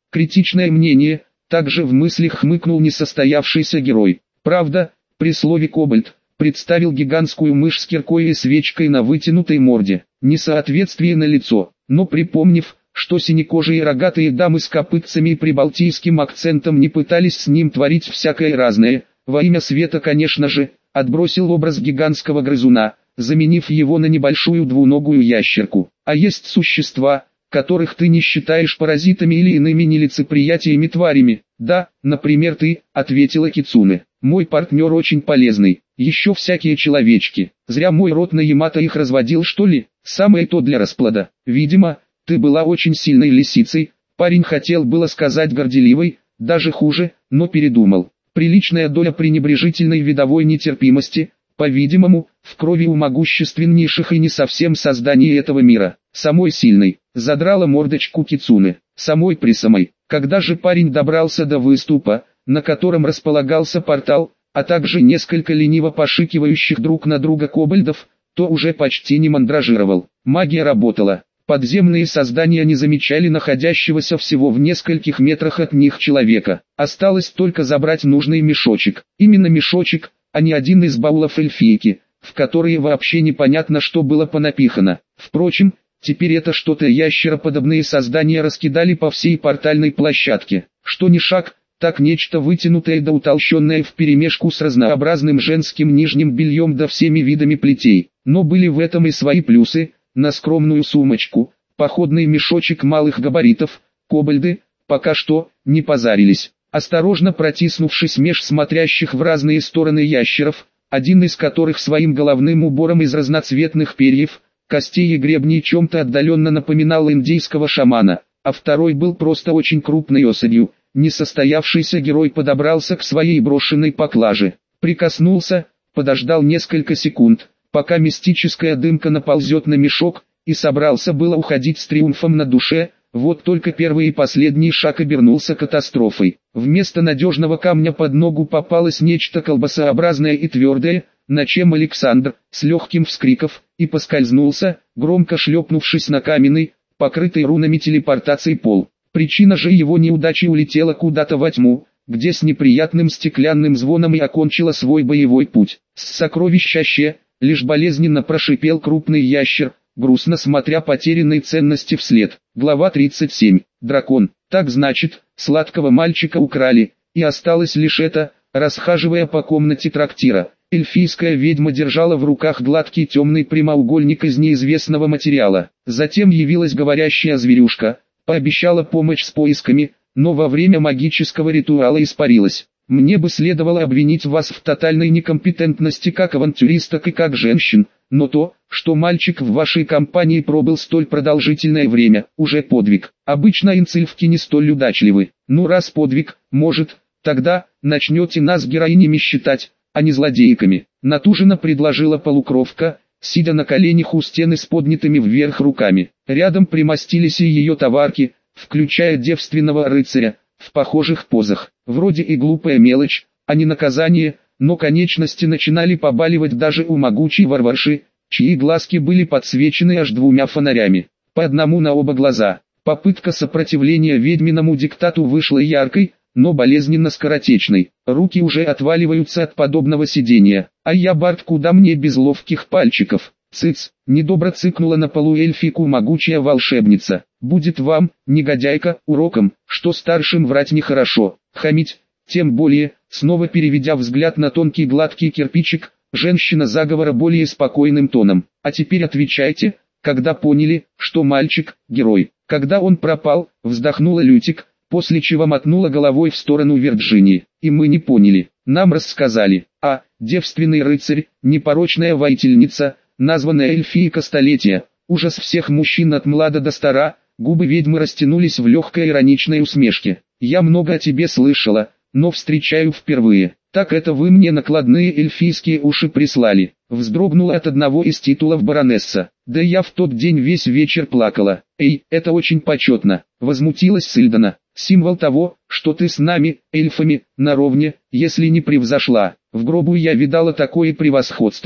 Критичное мнение, также в мыслях хмыкнул несостоявшийся герой. Правда, при слове «кобальт» представил гигантскую мышь с киркой и свечкой на вытянутой морде. Несоответствие налицо, но припомнив, что синекожие рогатые дамы с копытцами и прибалтийским акцентом не пытались с ним творить всякое разное, во имя света, конечно же, отбросил образ гигантского грызуна, заменив его на небольшую двуногую ящерку. А есть существа, которых ты не считаешь паразитами или иными нелицеприятиями тварями. Да, например ты, ответила Кицуне. Мой партнер очень полезный, еще всякие человечки. Зря мой род на Ямато их разводил, что ли? Самое то для расплода. Видимо, ты была очень сильной лисицей. Парень хотел было сказать горделивой, даже хуже, но передумал. Приличная доля пренебрежительной видовой нетерпимости, по-видимому, в крови у могущественнейших и не совсем созданий этого мира. Самой сильной, задрала мордочку Кицуне, самой-присамой. Когда же парень добрался до выступа, на котором располагался портал, а также несколько лениво пошикивающих друг на друга кобальдов, то уже почти не мандражировал. Магия работала. Подземные создания не замечали находящегося всего в нескольких метрах от них человека. Осталось только забрать нужный мешочек. Именно мешочек, а не один из баулов эльфийки, в которые вообще непонятно что было понапихано. Впрочем, теперь это что-то ящероподобные создания раскидали по всей портальной площадке. Что ни шаг, так нечто вытянутое да утолщенное вперемешку с разнообразным женским нижним бельем да всеми видами плетей. Но были в этом и свои плюсы. На скромную сумочку, походный мешочек малых габаритов, кобальды, пока что, не позарились. Осторожно протиснувшись меж смотрящих в разные стороны ящеров, один из которых своим головным убором из разноцветных перьев, костей и гребней чем-то отдаленно напоминал индийского шамана, а второй был просто очень крупной особью, несостоявшийся герой подобрался к своей брошенной поклаже, прикоснулся, подождал несколько секунд, пока мистическая дымка наползет на мешок, и собрался было уходить с триумфом на душе, вот только первый и последний шаг обернулся катастрофой. Вместо надежного камня под ногу попалось нечто колбасообразное и твердое, на чем Александр, с легким вскриком, и поскользнулся, громко шлепнувшись на каменный, покрытый рунами телепортации пол. Причина же его неудачи улетела куда-то во тьму, где с неприятным стеклянным звоном и окончила свой боевой путь. Сокровищаще! Лишь болезненно прошипел крупный ящер, грустно смотря потерянной ценности вслед. Глава 37. Дракон. Так значит, сладкого мальчика украли, и осталось лишь это, расхаживая по комнате трактира. Эльфийская ведьма держала в руках гладкий темный прямоугольник из неизвестного материала. Затем явилась говорящая зверюшка, пообещала помощь с поисками, но во время магического ритуала испарилась. Мне бы следовало обвинить вас в тотальной некомпетентности как авантюристок и как женщин, но то, что мальчик в вашей компании пробыл столь продолжительное время, уже подвиг. Обычно инцильфки не столь удачливы. Ну раз подвиг, может, тогда начнете нас героинями считать, а не злодейками. Натуженно предложила полукровка, сидя на коленях у стены с поднятыми вверх руками. Рядом примостились и ее товарки, включая девственного рыцаря, в похожих позах. Вроде и глупая мелочь, а не наказание, но конечности начинали побаливать даже у могучей варварши, чьи глазки были подсвечены аж двумя фонарями, по одному на оба глаза. Попытка сопротивления ведьминому диктату вышла яркой, но болезненно скоротечной. Руки уже отваливаются от подобного сидения. А я, Барт, куда мне без ловких пальчиков? Цыц, недобро цыкнула на полу эльфийку могучая волшебница. Будет вам, негодяйка, уроком, что старшим врать нехорошо, хамить, тем более, снова переведя взгляд на тонкий гладкий кирпичик, женщина заговора более спокойным тоном. А теперь отвечайте, когда поняли, что мальчик – герой. Когда он пропал, вздохнула Лютик, после чего мотнула головой в сторону Вирджинии. И мы не поняли, нам рассказали. А, девственный рыцарь, непорочная воительница, названная эльфийка столетия, ужас всех мужчин от млада до стара. Губы ведьмы растянулись в легкой ироничной усмешке. Я много о тебе слышала, но встречаю впервые. Так это вы мне накладные эльфийские уши прислали. Вздрогнула от одного из титулов баронесса. Да я в тот день весь вечер плакала. Эй, это очень почетно. Возмутилась Сильдана. Символ того, что ты с нами, эльфами, наровне, если не превзошла. В гробу я видала такое превосходство,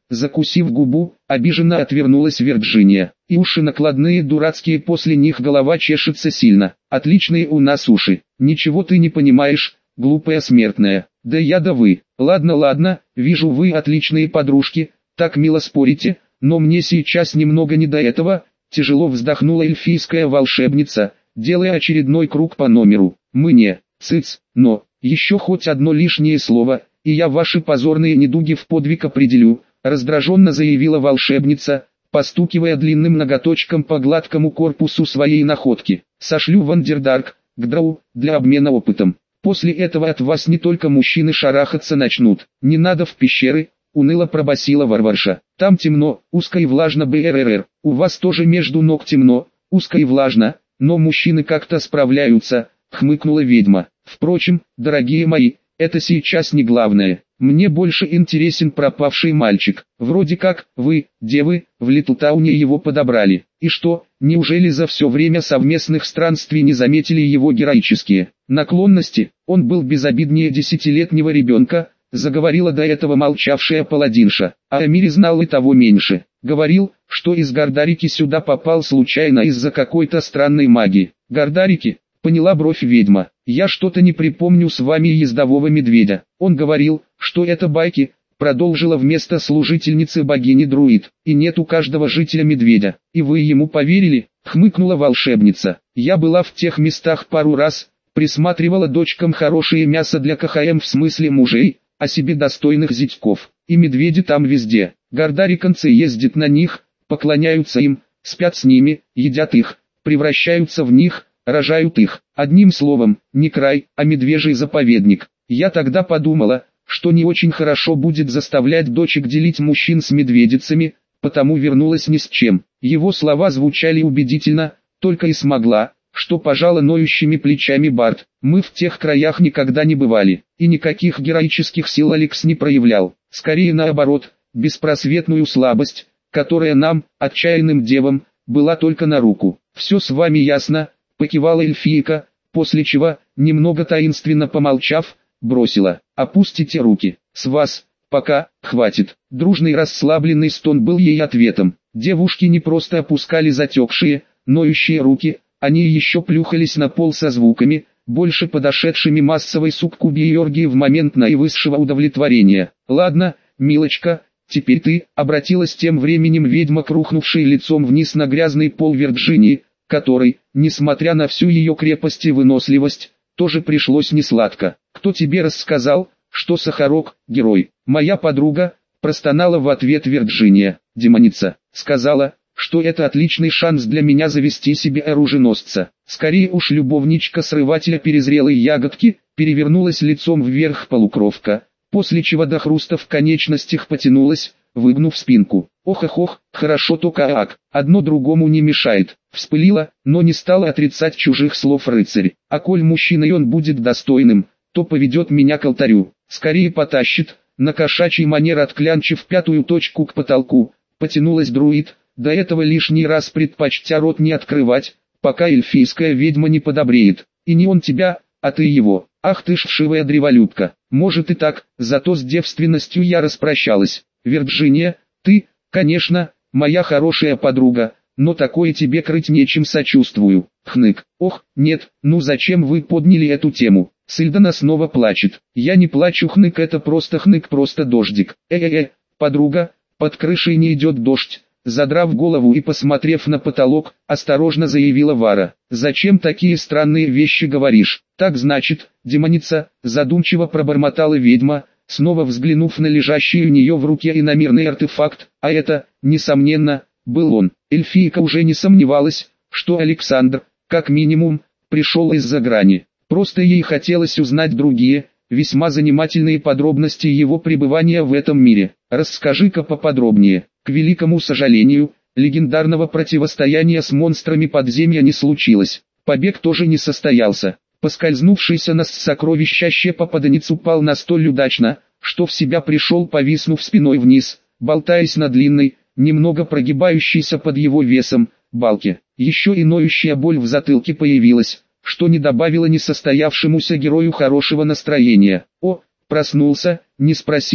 Закусив губу, обиженно отвернулась Вирджиния. И уши накладные дурацкие, после них голова чешется сильно. Отличные у нас уши. Ничего ты не понимаешь, глупая смертная. Да я да вы. Ладно, ладно, вижу, вы отличные подружки, так мило спорите, но мне сейчас немного не до этого. Тяжело вздохнула эльфийская волшебница, делая очередной круг по номеру. Мне, цыц, но, еще хоть одно лишнее слово, и я ваши позорные недуги в подвиг определю, раздраженно заявила волшебница, постукивая длинным ноготочком по гладкому корпусу своей находки. Сошлю в Андердарк, к Драу, для обмена опытом. После этого от вас не только мужчины шарахаться начнут. Не надо в пещеры, уныло пробасила варварша. Там темно, узко и влажно. БРРР. У вас тоже между ног темно, узко и влажно, но мужчины как-то справляются, хмыкнула ведьма. Впрочем, дорогие мои, это сейчас не главное. Мне больше интересен пропавший мальчик. Вроде как, вы, девы, в Литлтауне его подобрали. И что, неужели за все время совместных странствий не заметили его героические наклонности? Он был безобиднее 10-летнего ребенка, заговорила до этого молчавшая паладинша. А Эмири знал и того меньше. Говорил, что из Гордарики сюда попал случайно из-за какой-то странной магии. Гордарики? Поняла бровь ведьма. Я что-то не припомню с вами ездового медведя. Он говорил, что это байки, продолжила вместо служительницы богини Друид. И нет у каждого жителя медведя. И вы ему поверили? Хмыкнула волшебница. Я была в тех местах пару раз, присматривала дочкам хорошее мясо для КХМ, в смысле мужей, а себе достойных зятьков. И медведи там везде. Гордариканцы ездят на них, поклоняются им, спят с ними, едят их, превращаются в них, рожают их. Одним словом, не край, а медвежий заповедник. Я тогда подумала, что не очень хорошо будет заставлять дочек делить мужчин с медведицами, потому вернулась ни с чем. Его слова звучали убедительно, только и смогла, что пожала ноющими плечами Барт. Мы в тех краях никогда не бывали, и никаких героических сил Алекс не проявлял. Скорее наоборот, беспросветную слабость, которая нам, отчаянным девам, была только на руку. Все с вами ясно, покивала эльфийка, после чего, немного таинственно помолчав, бросила: опустите руки, с вас, пока, хватит. Дружный расслабленный стон был ей ответом. Девушки не просто опускали затекшие, ноющие руки, они еще плюхались на пол со звуками, больше подошедшими массовой суккубии и оргии в момент наивысшего удовлетворения. Ладно, милочка, теперь ты, обратилась тем временем ведьма к рухнувшей лицом вниз на грязный пол Вирджинии, которой, несмотря на всю ее крепость и выносливость, тоже пришлось несладко. Кто тебе рассказал, что Сахарок – герой? Моя подруга, простонала в ответ Вирджиния. Демоница, сказала, что это отличный шанс для меня завести себе оруженосца. Скорее уж любовничка срывателя перезрелой ягодки, перевернулась лицом вверх полукровка, после чего до хруста в конечностях потянулась, выгнув спинку. Ох-ох-ох, хорошо только ак, одно другому не мешает. Вспылила, но не стала отрицать чужих слов рыцарь. А коль мужчина и он будет достойным, то поведет меня к алтарю. Скорее потащит, на кошачий манер отклянчив пятую точку к потолку, потянулась друид, до этого лишний раз предпочтя рот не открывать, пока эльфийская ведьма не подобреет. И не он тебя, а ты его. Ах ты ж вшивая древолюбка. Может и так, зато с девственностью я распрощалась. Вирджиния, ты, конечно, моя хорошая подруга, но такое тебе крыть нечем, сочувствую. Хнык. Ох, нет, ну зачем вы подняли эту тему? Сильдана снова плачет. Я не плачу, хнык, это просто хнык, просто дождик. Подруга, под крышей не идет дождь. Задрав голову и посмотрев на потолок, осторожно заявила Вара. «Зачем такие странные вещи говоришь?» «Так значит, демоница», задумчиво пробормотала ведьма, снова взглянув на лежащий у нее в руке иномирный артефакт, а это, несомненно, был он. Эльфийка уже не сомневалась, что Александр, как минимум, пришел из-за грани. Просто ей хотелось узнать другие, весьма занимательные подробности его пребывания в этом мире. «Расскажи-ка поподробнее». К великому сожалению, легендарного противостояния с монстрами подземья не случилось. Побег тоже не состоялся. Поскользнувшийся на сокровищаще попаданец упал настолько удачно, что в себя пришел, повиснув спиной вниз, болтаясь на длинной, немного прогибающейся под его весом, балке. Еще и ноющая боль в затылке появилась, что не добавило несостоявшемуся герою хорошего настроения. «О, проснулся», не спросила,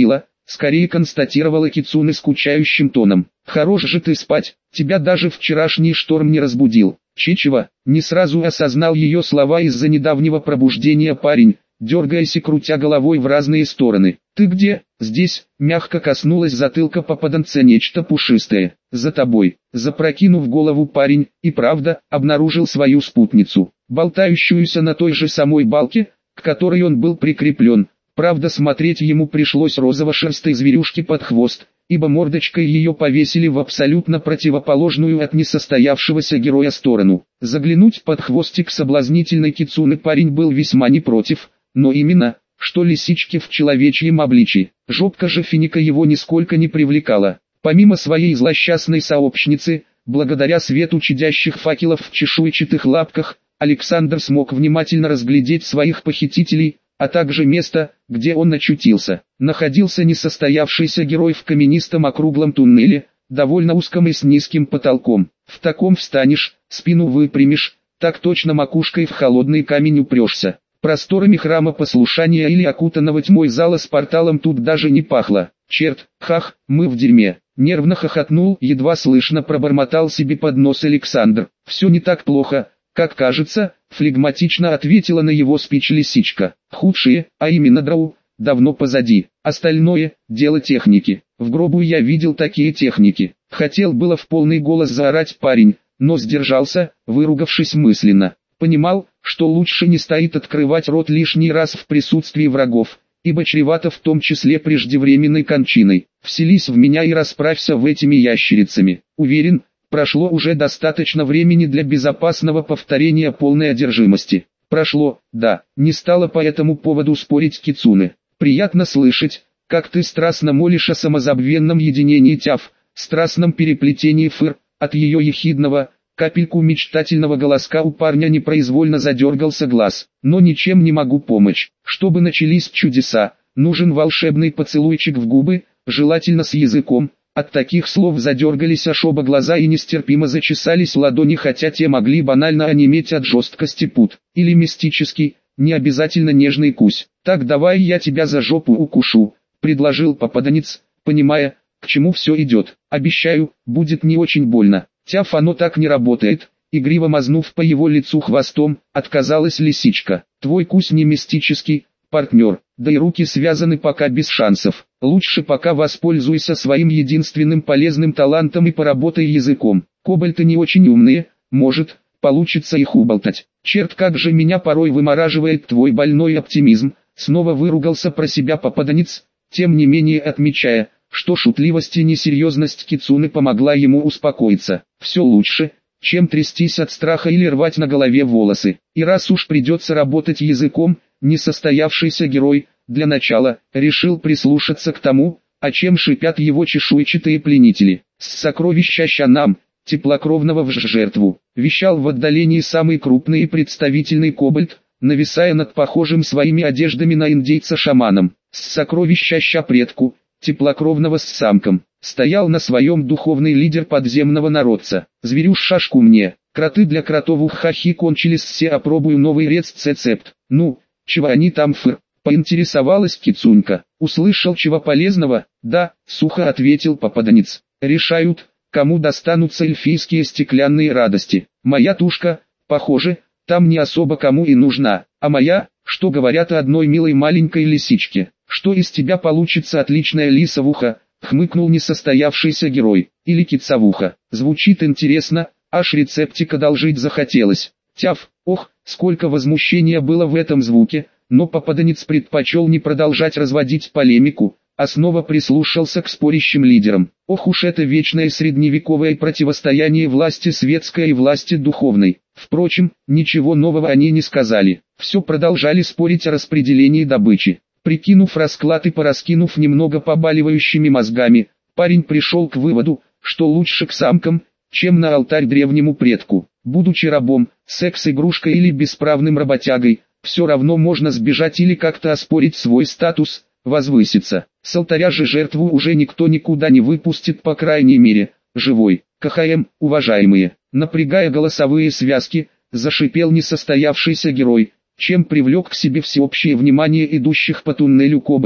скорее констатировала Кицуне скучающим тоном. Хорош же ты спать, тебя даже вчерашний шторм не разбудил. Чичева не сразу осознал ее слова из-за недавнего пробуждения парень, дергаясь и крутя головой в разные стороны. «Ты где?» «Здесь», мягко коснулась затылка попаданца нечто пушистое. «За тобой». Запрокинув голову парень, и правда, обнаружил свою спутницу, болтающуюся на той же самой балке, к которой он был прикреплен. Правда, смотреть ему пришлось розово-шерстой зверюшке под хвост, ибо мордочкой ее повесили в абсолютно противоположную от несостоявшегося героя сторону. Заглянуть под хвостик соблазнительной Кицуне парень был весьма не против, но именно, что лисички в человечьем обличии. Жопка же финика его нисколько не привлекала. Помимо своей злосчастной сообщницы, благодаря свету чадящих факелов в чешуйчатых лапках, Александр смог внимательно разглядеть своих похитителей, а также место, где он очутился. Находился несостоявшийся герой в каменистом округлом туннеле, довольно узком и с низким потолком. В таком встанешь, спину выпрямишь, так точно макушкой в холодный камень упрешься. Просторами храма послушания или окутанного тьмой зала с порталом тут даже не пахло. Черт, хах, мы в дерьме. Нервно хохотнул, едва слышно пробормотал себе под нос Александр. Все не так плохо, как кажется, флегматично ответила на его спич лисичка. Худшие, а именно драу, давно позади. Остальное – дело техники. В гробу я видел такие техники. Хотел было в полный голос заорать парень, но сдержался, выругавшись мысленно. Понимал, что лучше не стоит открывать рот лишний раз в присутствии врагов, ибо чревато в том числе преждевременной кончиной. Вселись в меня и расправься в этими ящерицами. Уверен, прошло уже достаточно времени для безопасного повторения полной одержимости. Прошло, да, не стало по этому поводу спорить Кицуне. Приятно слышать, как ты страстно молишь о самозабвенном единении тяв, страстном переплетении фыр, от ее ехидного, капельку мечтательного голоска у парня непроизвольно задергался глаз. Но ничем не могу помочь. Чтобы начались чудеса, нужен волшебный поцелуйчик в губы, желательно с языком. От таких слов задергались аж оба глаза и нестерпимо зачесались ладони, хотя те могли банально онеметь от жесткости пут. Или мистический, не обязательно нежный кусь. «Так давай я тебя за жопу укушу», — предложил попаданец, понимая, к чему все идет. «Обещаю, будет не очень больно». «Тяф, оно так не работает», — игриво мазнув по его лицу хвостом, отказалась лисичка. «Твой кусь не мистический, партнер, да и руки связаны пока без шансов. Лучше пока воспользуйся своим единственным полезным талантом и поработай языком. Кобальты не очень умные, может, получится их уболтать». «Черт, как же меня порой вымораживает твой больной оптимизм», — снова выругался про себя попаданец, тем не менее отмечая, что шутливость и несерьезность Кицуне помогла ему успокоиться. Все лучше, чем трястись от страха или рвать на голове волосы. И раз уж придется работать языком, несостоявшийся герой, для начала, решил прислушаться к тому, о чем шипят его чешуйчатые пленители. «С сокровища нам, теплокровного в жертву», вещал в отдалении самый крупный и представительный кобальт, нависая над похожим своими одеждами на индейца шаманом. «С сокровища предку, теплокровного с самком», стоял на своем духовный лидер подземного народца. «Зверюш, шашку мне, кроты для кротовых хахи кончились все, опробую новый рецепт». «Ну, чего они там фыр?» поинтересовалась Кицунька. «Услышал чего полезного?» «Да», сухо ответил попаданец. «Решают, кому достанутся эльфийские стеклянные радости. Моя тушка, похоже, там не особо кому и нужна, а моя, что говорят о одной милой маленькой лисичке. Что из тебя получится отличная лисовуха», хмыкнул несостоявшийся герой. «Или кицавуха. Звучит интересно, аж рецептик одолжить захотелось». Тяф, ох, сколько возмущения было в этом звуке, но попаданец предпочел не продолжать разводить полемику, а снова прислушался к спорящим лидерам. Ох уж это вечное средневековое противостояние власти светской и власти духовной. Впрочем, ничего нового они не сказали. Все продолжали спорить о распределении добычи. Прикинув расклад и пораскинув немного побаливающими мозгами, парень пришел к выводу, что лучше к самкам, чем на алтарь древнему предку. Будучи рабом, секс-игрушкой или бесправным работягой, все равно можно сбежать или как-то оспорить свой статус, возвыситься. С алтаря же жертву уже никто никуда не выпустит, по крайней мере, живой. КХМ, уважаемые, напрягая голосовые связки, зашипел несостоявшийся герой, чем привлек к себе всеобщее внимание идущих по туннелю кобальтов.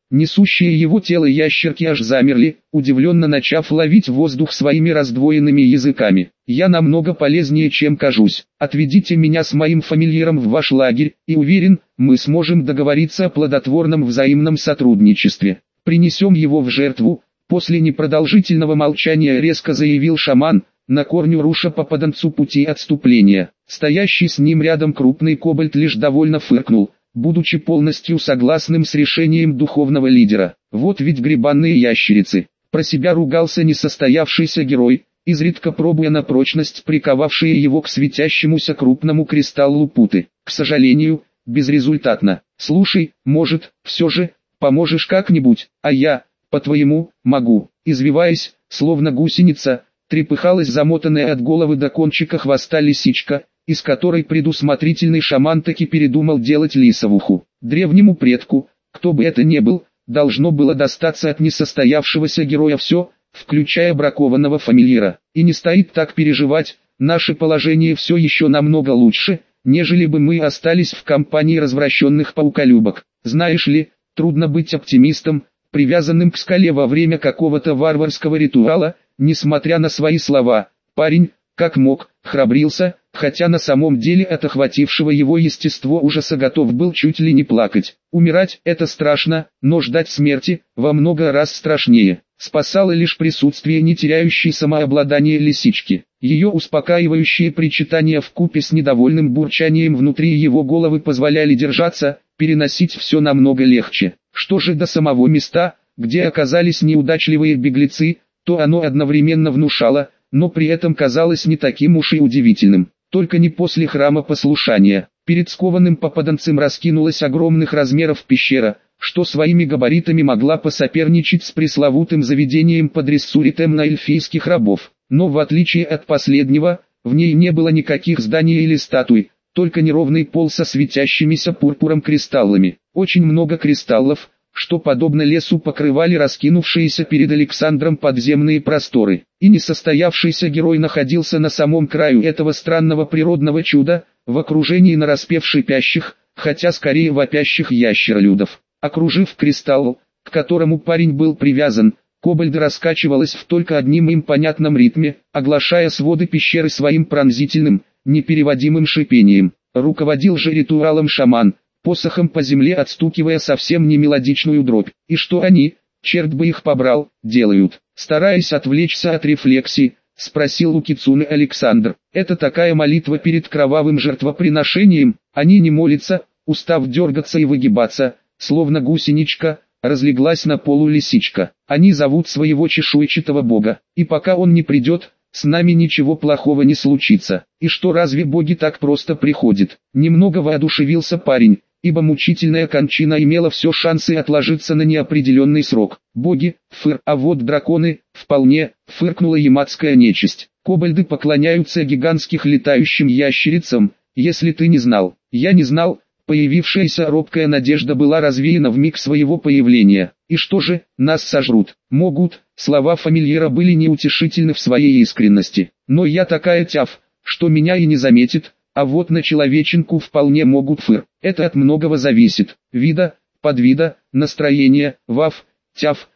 Несущие его тело ящерки аж замерли, удивленно начав ловить воздух своими раздвоенными языками. «Я намного полезнее, чем кажусь. Отведите меня с моим фамильяром в ваш лагерь, и уверен, мы сможем договориться о плодотворном взаимном сотрудничестве. Принесем его в жертву». После непродолжительного молчания резко заявил шаман, на корню руша попаданцу пути отступления. Стоящий с ним рядом крупный кобальт лишь довольно фыркнул, будучи полностью согласным с решением духовного лидера. Вот ведь гребаные ящерицы. Про себя ругался несостоявшийся герой, изредка пробуя на прочность приковавшие его к светящемуся крупному кристаллу путы. К сожалению, безрезультатно. «Слушай, может, все же, поможешь как-нибудь, а я, по-твоему, могу». Извиваясь, словно гусеница, трепыхалась замотанная от головы до кончика хвоста лисичка, из которой предусмотрительный шаман таки передумал делать лисовуху. Древнему предку, кто бы это ни был, должно было достаться от несостоявшегося героя все, включая бракованного фамильяра. И не стоит так переживать, наше положение все еще намного лучше, нежели бы мы остались в компании развращенных пауколюбок. Знаешь ли, трудно быть оптимистом, привязанным к скале во время какого-то варварского ритуала. Несмотря на свои слова, парень, как мог, храбрился, хотя на самом деле от охватившего его естество ужаса готов был чуть ли не плакать. Умирать – это страшно, но ждать смерти – во много раз страшнее. Спасало лишь присутствие не теряющей самообладания лисички. Ее успокаивающие причитания вкупе с недовольным бурчанием внутри его головы позволяли держаться, переносить все намного легче. Что же до самого места, где оказались неудачливые беглецы, то оно одновременно внушало, но при этом казалось не таким уж и удивительным. Только не после храма послушания. Перед скованным попаданцем раскинулась огромных размеров пещера, что своими габаритами могла посоперничать с пресловутым заведением под рессуритем на эльфийских рабов. Но в отличие от последнего, в ней не было никаких зданий или статуй, только неровный пол со светящимися пурпуром кристаллами. Очень много кристаллов, что подобно лесу покрывали раскинувшиеся перед Александром подземные просторы. И несостоявшийся герой находился на самом краю этого странного природного чуда, в окружении нараспев шипящих, хотя скорее вопящих ящеролюдов. Окружив кристалл, к которому парень был привязан, кобальда раскачивалась в только одним им понятном ритме, оглашая своды пещеры своим пронзительным, непереводимым шипением. Руководил же ритуалом шаман, посохом по земле отстукивая совсем не мелодичную дробь. И что они, черт бы их побрал, делают? Стараясь отвлечься от рефлексии, спросил у Кицуны Александр. Это такая молитва перед кровавым жертвоприношением? Они не молятся, устав дергаться и выгибаться, словно гусеничка, разлеглась на полу лисичка. Они зовут своего чешуйчатого бога, и пока он не придет, с нами ничего плохого не случится. И что, разве боги так просто приходят? Немного воодушевился парень, ибо мучительная кончина имела все шансы отложиться на неопределенный срок. Боги, а вот драконы, вполне, фыркнула ямадская нечисть. Кобальды поклоняются гигантских летающим ящерицам, если ты не знал. Я не знал. Появившаяся робкая надежда была развеяна в миг своего появления. И что же, нас сожрут? Могут. Слова фамильяра были неутешительны в своей искренности. Но я такая тяф, что меня и не заметит, а вот на человеченку вполне могут Это от многого зависит. Вида, подвида, настроения, ваф, тяф,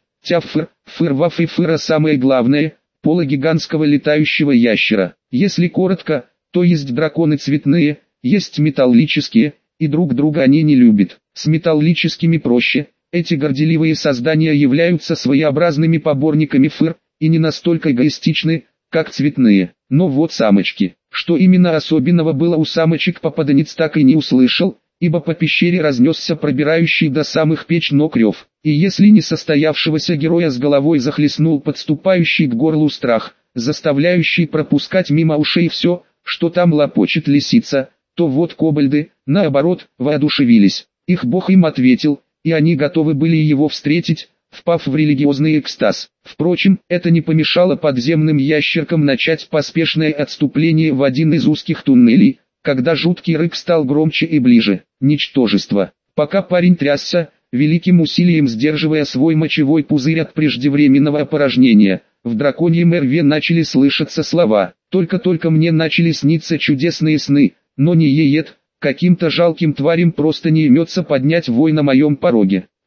ваф и фыра самое главное, пола гигантского летающего ящера. Если коротко, то есть драконы цветные, есть металлические, и друг друга они не любят. С металлическими проще, эти горделивые создания являются своеобразными поборниками и не настолько эгоистичны, как цветные. Но вот самочки. Что именно особенного было у самочек попаданец так и не услышал, ибо по пещере разнесся пробирающий до самых печ ног рев. И если несостоявшегося героя с головой захлестнул подступающий к горлу страх, заставляющий пропускать мимо ушей все, что там лопочет лисица, то вот кобальды, наоборот, воодушевились. Их бог им ответил, и они готовы были его встретить, впав в религиозный экстаз. Впрочем, это не помешало подземным ящеркам начать поспешное отступление в один из узких туннелей, когда жуткий рык стал громче и ближе. Ничтожество. Пока парень трясся, великим усилием сдерживая свой мочевой пузырь от преждевременного опорожнения, в драконьем рве начали слышаться слова. Только мне начали сниться чудесные сны, но не еет, каким-то жалким тварям просто не имется поднять вой на моем пороге.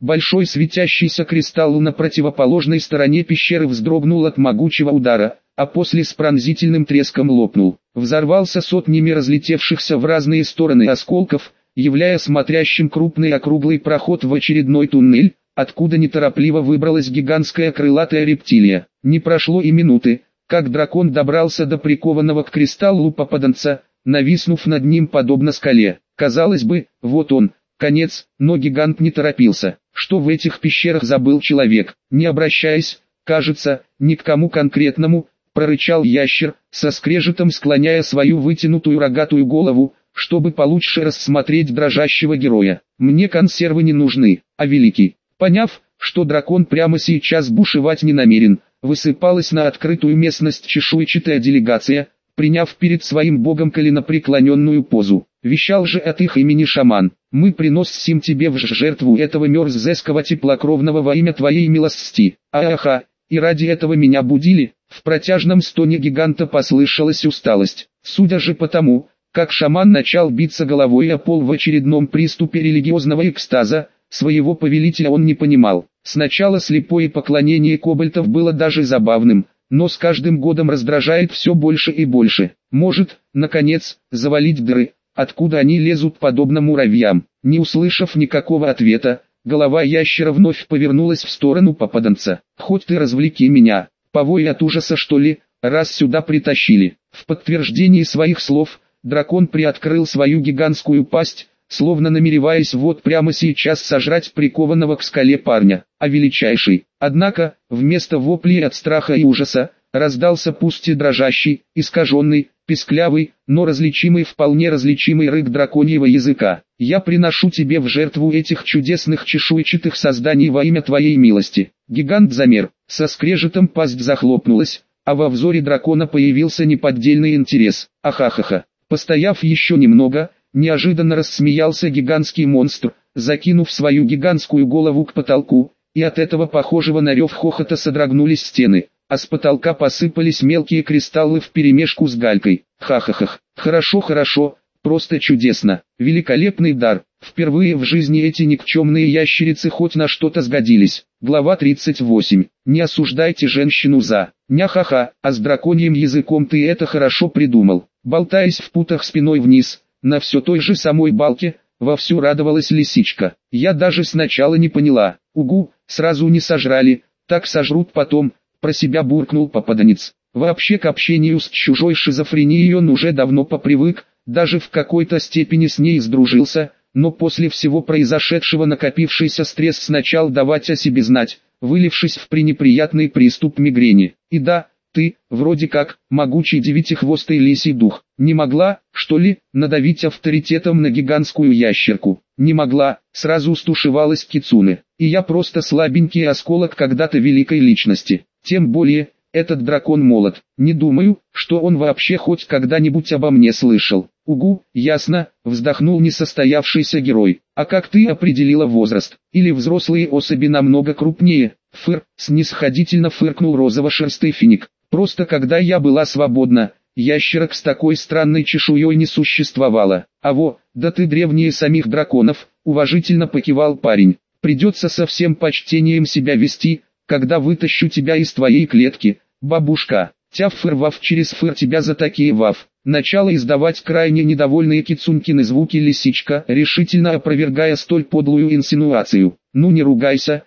Большой светящийся кристалл на противоположной стороне пещеры вздрогнул от могучего удара, а после с пронзительным треском лопнул. Взорвался сотнями разлетевшихся в разные стороны осколков, являя смотрящим крупный округлый проход в очередной туннель, откуда неторопливо выбралась гигантская крылатая рептилия. Не прошло и минуты, как дракон добрался до прикованного к кристаллу попаданца, нависнув над ним подобно скале. Казалось бы, вот он, конец, но гигант не торопился. Что в этих пещерах забыл человек? Не обращаясь, кажется, ни к кому конкретному, прорычал ящер, со скрежетом склоняя свою вытянутую рогатую голову, чтобы получше рассмотреть дрожащего героя. Мне консервы не нужны, а великий. Поняв, что дракон прямо сейчас бушевать не намерен, высыпалась на открытую местность чешуйчатая делегация, приняв перед своим богом коленопреклоненную позу. Вещал же от их имени шаман: «Мы приносим тебе в жертву этого мерзкого теплокровного во имя твоей милости». Аха, и ради этого меня будили. В протяжном стоне гиганта послышалась усталость. Судя же по тому, как шаман начал биться головой о пол в очередном приступе религиозного экстаза, своего повелителя он не понимал. Сначала слепое поклонение кобальтов было даже забавным, но с каждым годом раздражает все больше и больше. Может, наконец, завалить дыры, откуда они лезут подобно муравьям. Не услышав никакого ответа, голова ящера вновь повернулась в сторону попаданца. «Хоть ты развлеки меня, повой от ужаса что ли, раз сюда притащили». В подтверждении своих слов, дракон приоткрыл свою гигантскую пасть, словно намереваясь вот прямо сейчас сожрать прикованного к скале парня. А величайший, однако, вместо воплей от страха и ужаса, раздался пусть и дрожащий, искаженный, писклявый, но вполне различимый рык драконьего языка. «Я приношу тебе в жертву этих чудесных чешуйчатых созданий во имя твоей милости». Гигант замер, со скрежетом пасть захлопнулась, а во взоре дракона появился неподдельный интерес. Ахахаха. Постояв еще немного, неожиданно рассмеялся гигантский монстр, закинув свою гигантскую голову к потолку, и от этого похожего на рев хохота содрогнулись стены, а с потолка посыпались мелкие кристаллы вперемешку с галькой. Ха-ха-ха. Хорошо, хорошо, просто чудесно. Великолепный дар. Впервые в жизни эти никчемные ящерицы хоть на что-то сгодились. Глава 38. Не осуждайте женщину за ня-ха-ха, а с драконьим языком ты это хорошо придумал. Болтаясь в путах спиной вниз, на все той же самой балке, вовсю радовалась лисичка. Я даже сначала не поняла. Угу, сразу не сожрали, так сожрут потом, про себя буркнул попаданец. Вообще к общению с чужой шизофренией он уже давно попривык, даже в какой-то степени с ней сдружился, но после всего произошедшего накопившийся стресс сначала давать о себе знать, вылившись в пренеприятный приступ мигрени. И да, ты, вроде как, могучий девятихвостый лисий дух, не могла, что ли, надавить авторитетом на гигантскую ящерку? Не могла, сразу стушевалась Кицуне. И я просто слабенький осколок когда-то великой личности. Тем более, этот дракон молод. Не думаю, что он вообще хоть когда-нибудь обо мне слышал. Угу, ясно, вздохнул несостоявшийся герой. А как ты определила возраст? Или взрослые особи намного крупнее? Снисходительно фыркнул розово-шерстый финик. Просто когда я была свободна, ящерок с такой странной чешуей не существовало. Да ты древнее самих драконов, уважительно покивал парень. Придется со всем почтением себя вести, когда вытащу тебя из твоей клетки, бабушка. Тяф-фыр-ваф через фыр тебя за такие ваф. Начало издавать крайне недовольные Кицунькины звуки лисичка, решительно опровергая столь подлую инсинуацию. Ну не ругайся,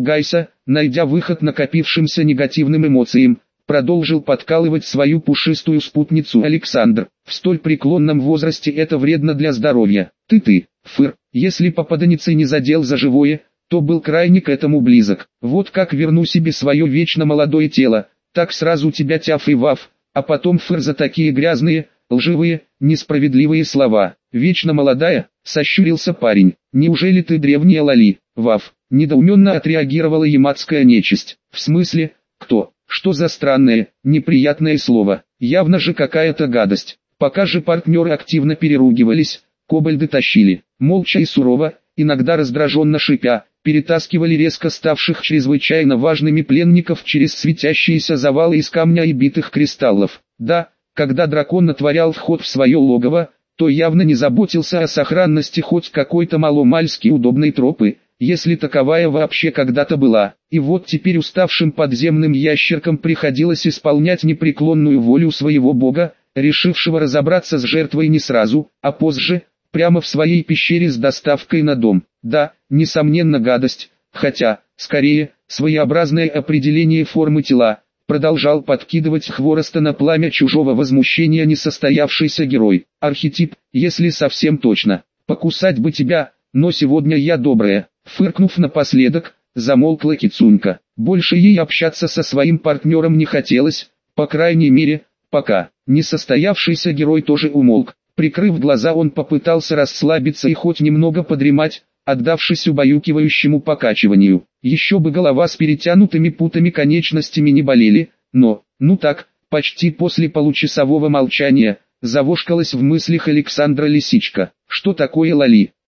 найдя выход накопившимся негативным эмоциям, продолжил подкалывать свою пушистую спутницу Александр. В столь преклонном возрасте это вредно для здоровья. Фыр, если попаданец и не задел за живое, то был крайне к этому близок. Вот как верну себе свое вечно молодое тело, так сразу тебя тяф и ваф, а потом фыр за такие грязные, лживые, несправедливые слова. Вечно молодая, сощурился парень. Неужели ты древняя Лали? Ваф, недоуменно отреагировала ямадская нечисть. В смысле, кто? Что за странное, неприятное слово? Явно же какая-то гадость. Пока же партнеры активно переругивались, кобальды тащили, молча и сурово, иногда раздраженно шипя, перетаскивали резко ставших чрезвычайно важными пленников через светящиеся завалы из камня и битых кристаллов. Да, когда дракон натворял вход в свое логово, то явно не заботился о сохранности хоть какой-то маломальски удобной тропы, если таковая вообще когда-то была. И вот теперь уставшим подземным ящеркам приходилось исполнять непреклонную волю своего бога, решившего разобраться с жертвой не сразу, а позже, прямо в своей пещере с доставкой на дом. Да, несомненно гадость, хотя, скорее, своеобразное определение формы тела, продолжал подкидывать хвороста на пламя чужого возмущения несостоявшийся герой. Архетип, если совсем точно. Покусать бы тебя, но сегодня я добрая. Фыркнув напоследок, замолкла Кицунька. Больше ей общаться со своим партнером не хотелось, по крайней мере, пока. Несостоявшийся герой тоже умолк. Прикрыв глаза, он попытался расслабиться и хоть немного подремать, отдавшись убаюкивающему покачиванию. Еще бы голова с перетянутыми путами конечностями не болели, но, почти после получасового молчания, завошкалась в мыслях Александра Лисичка. Что такое Лали?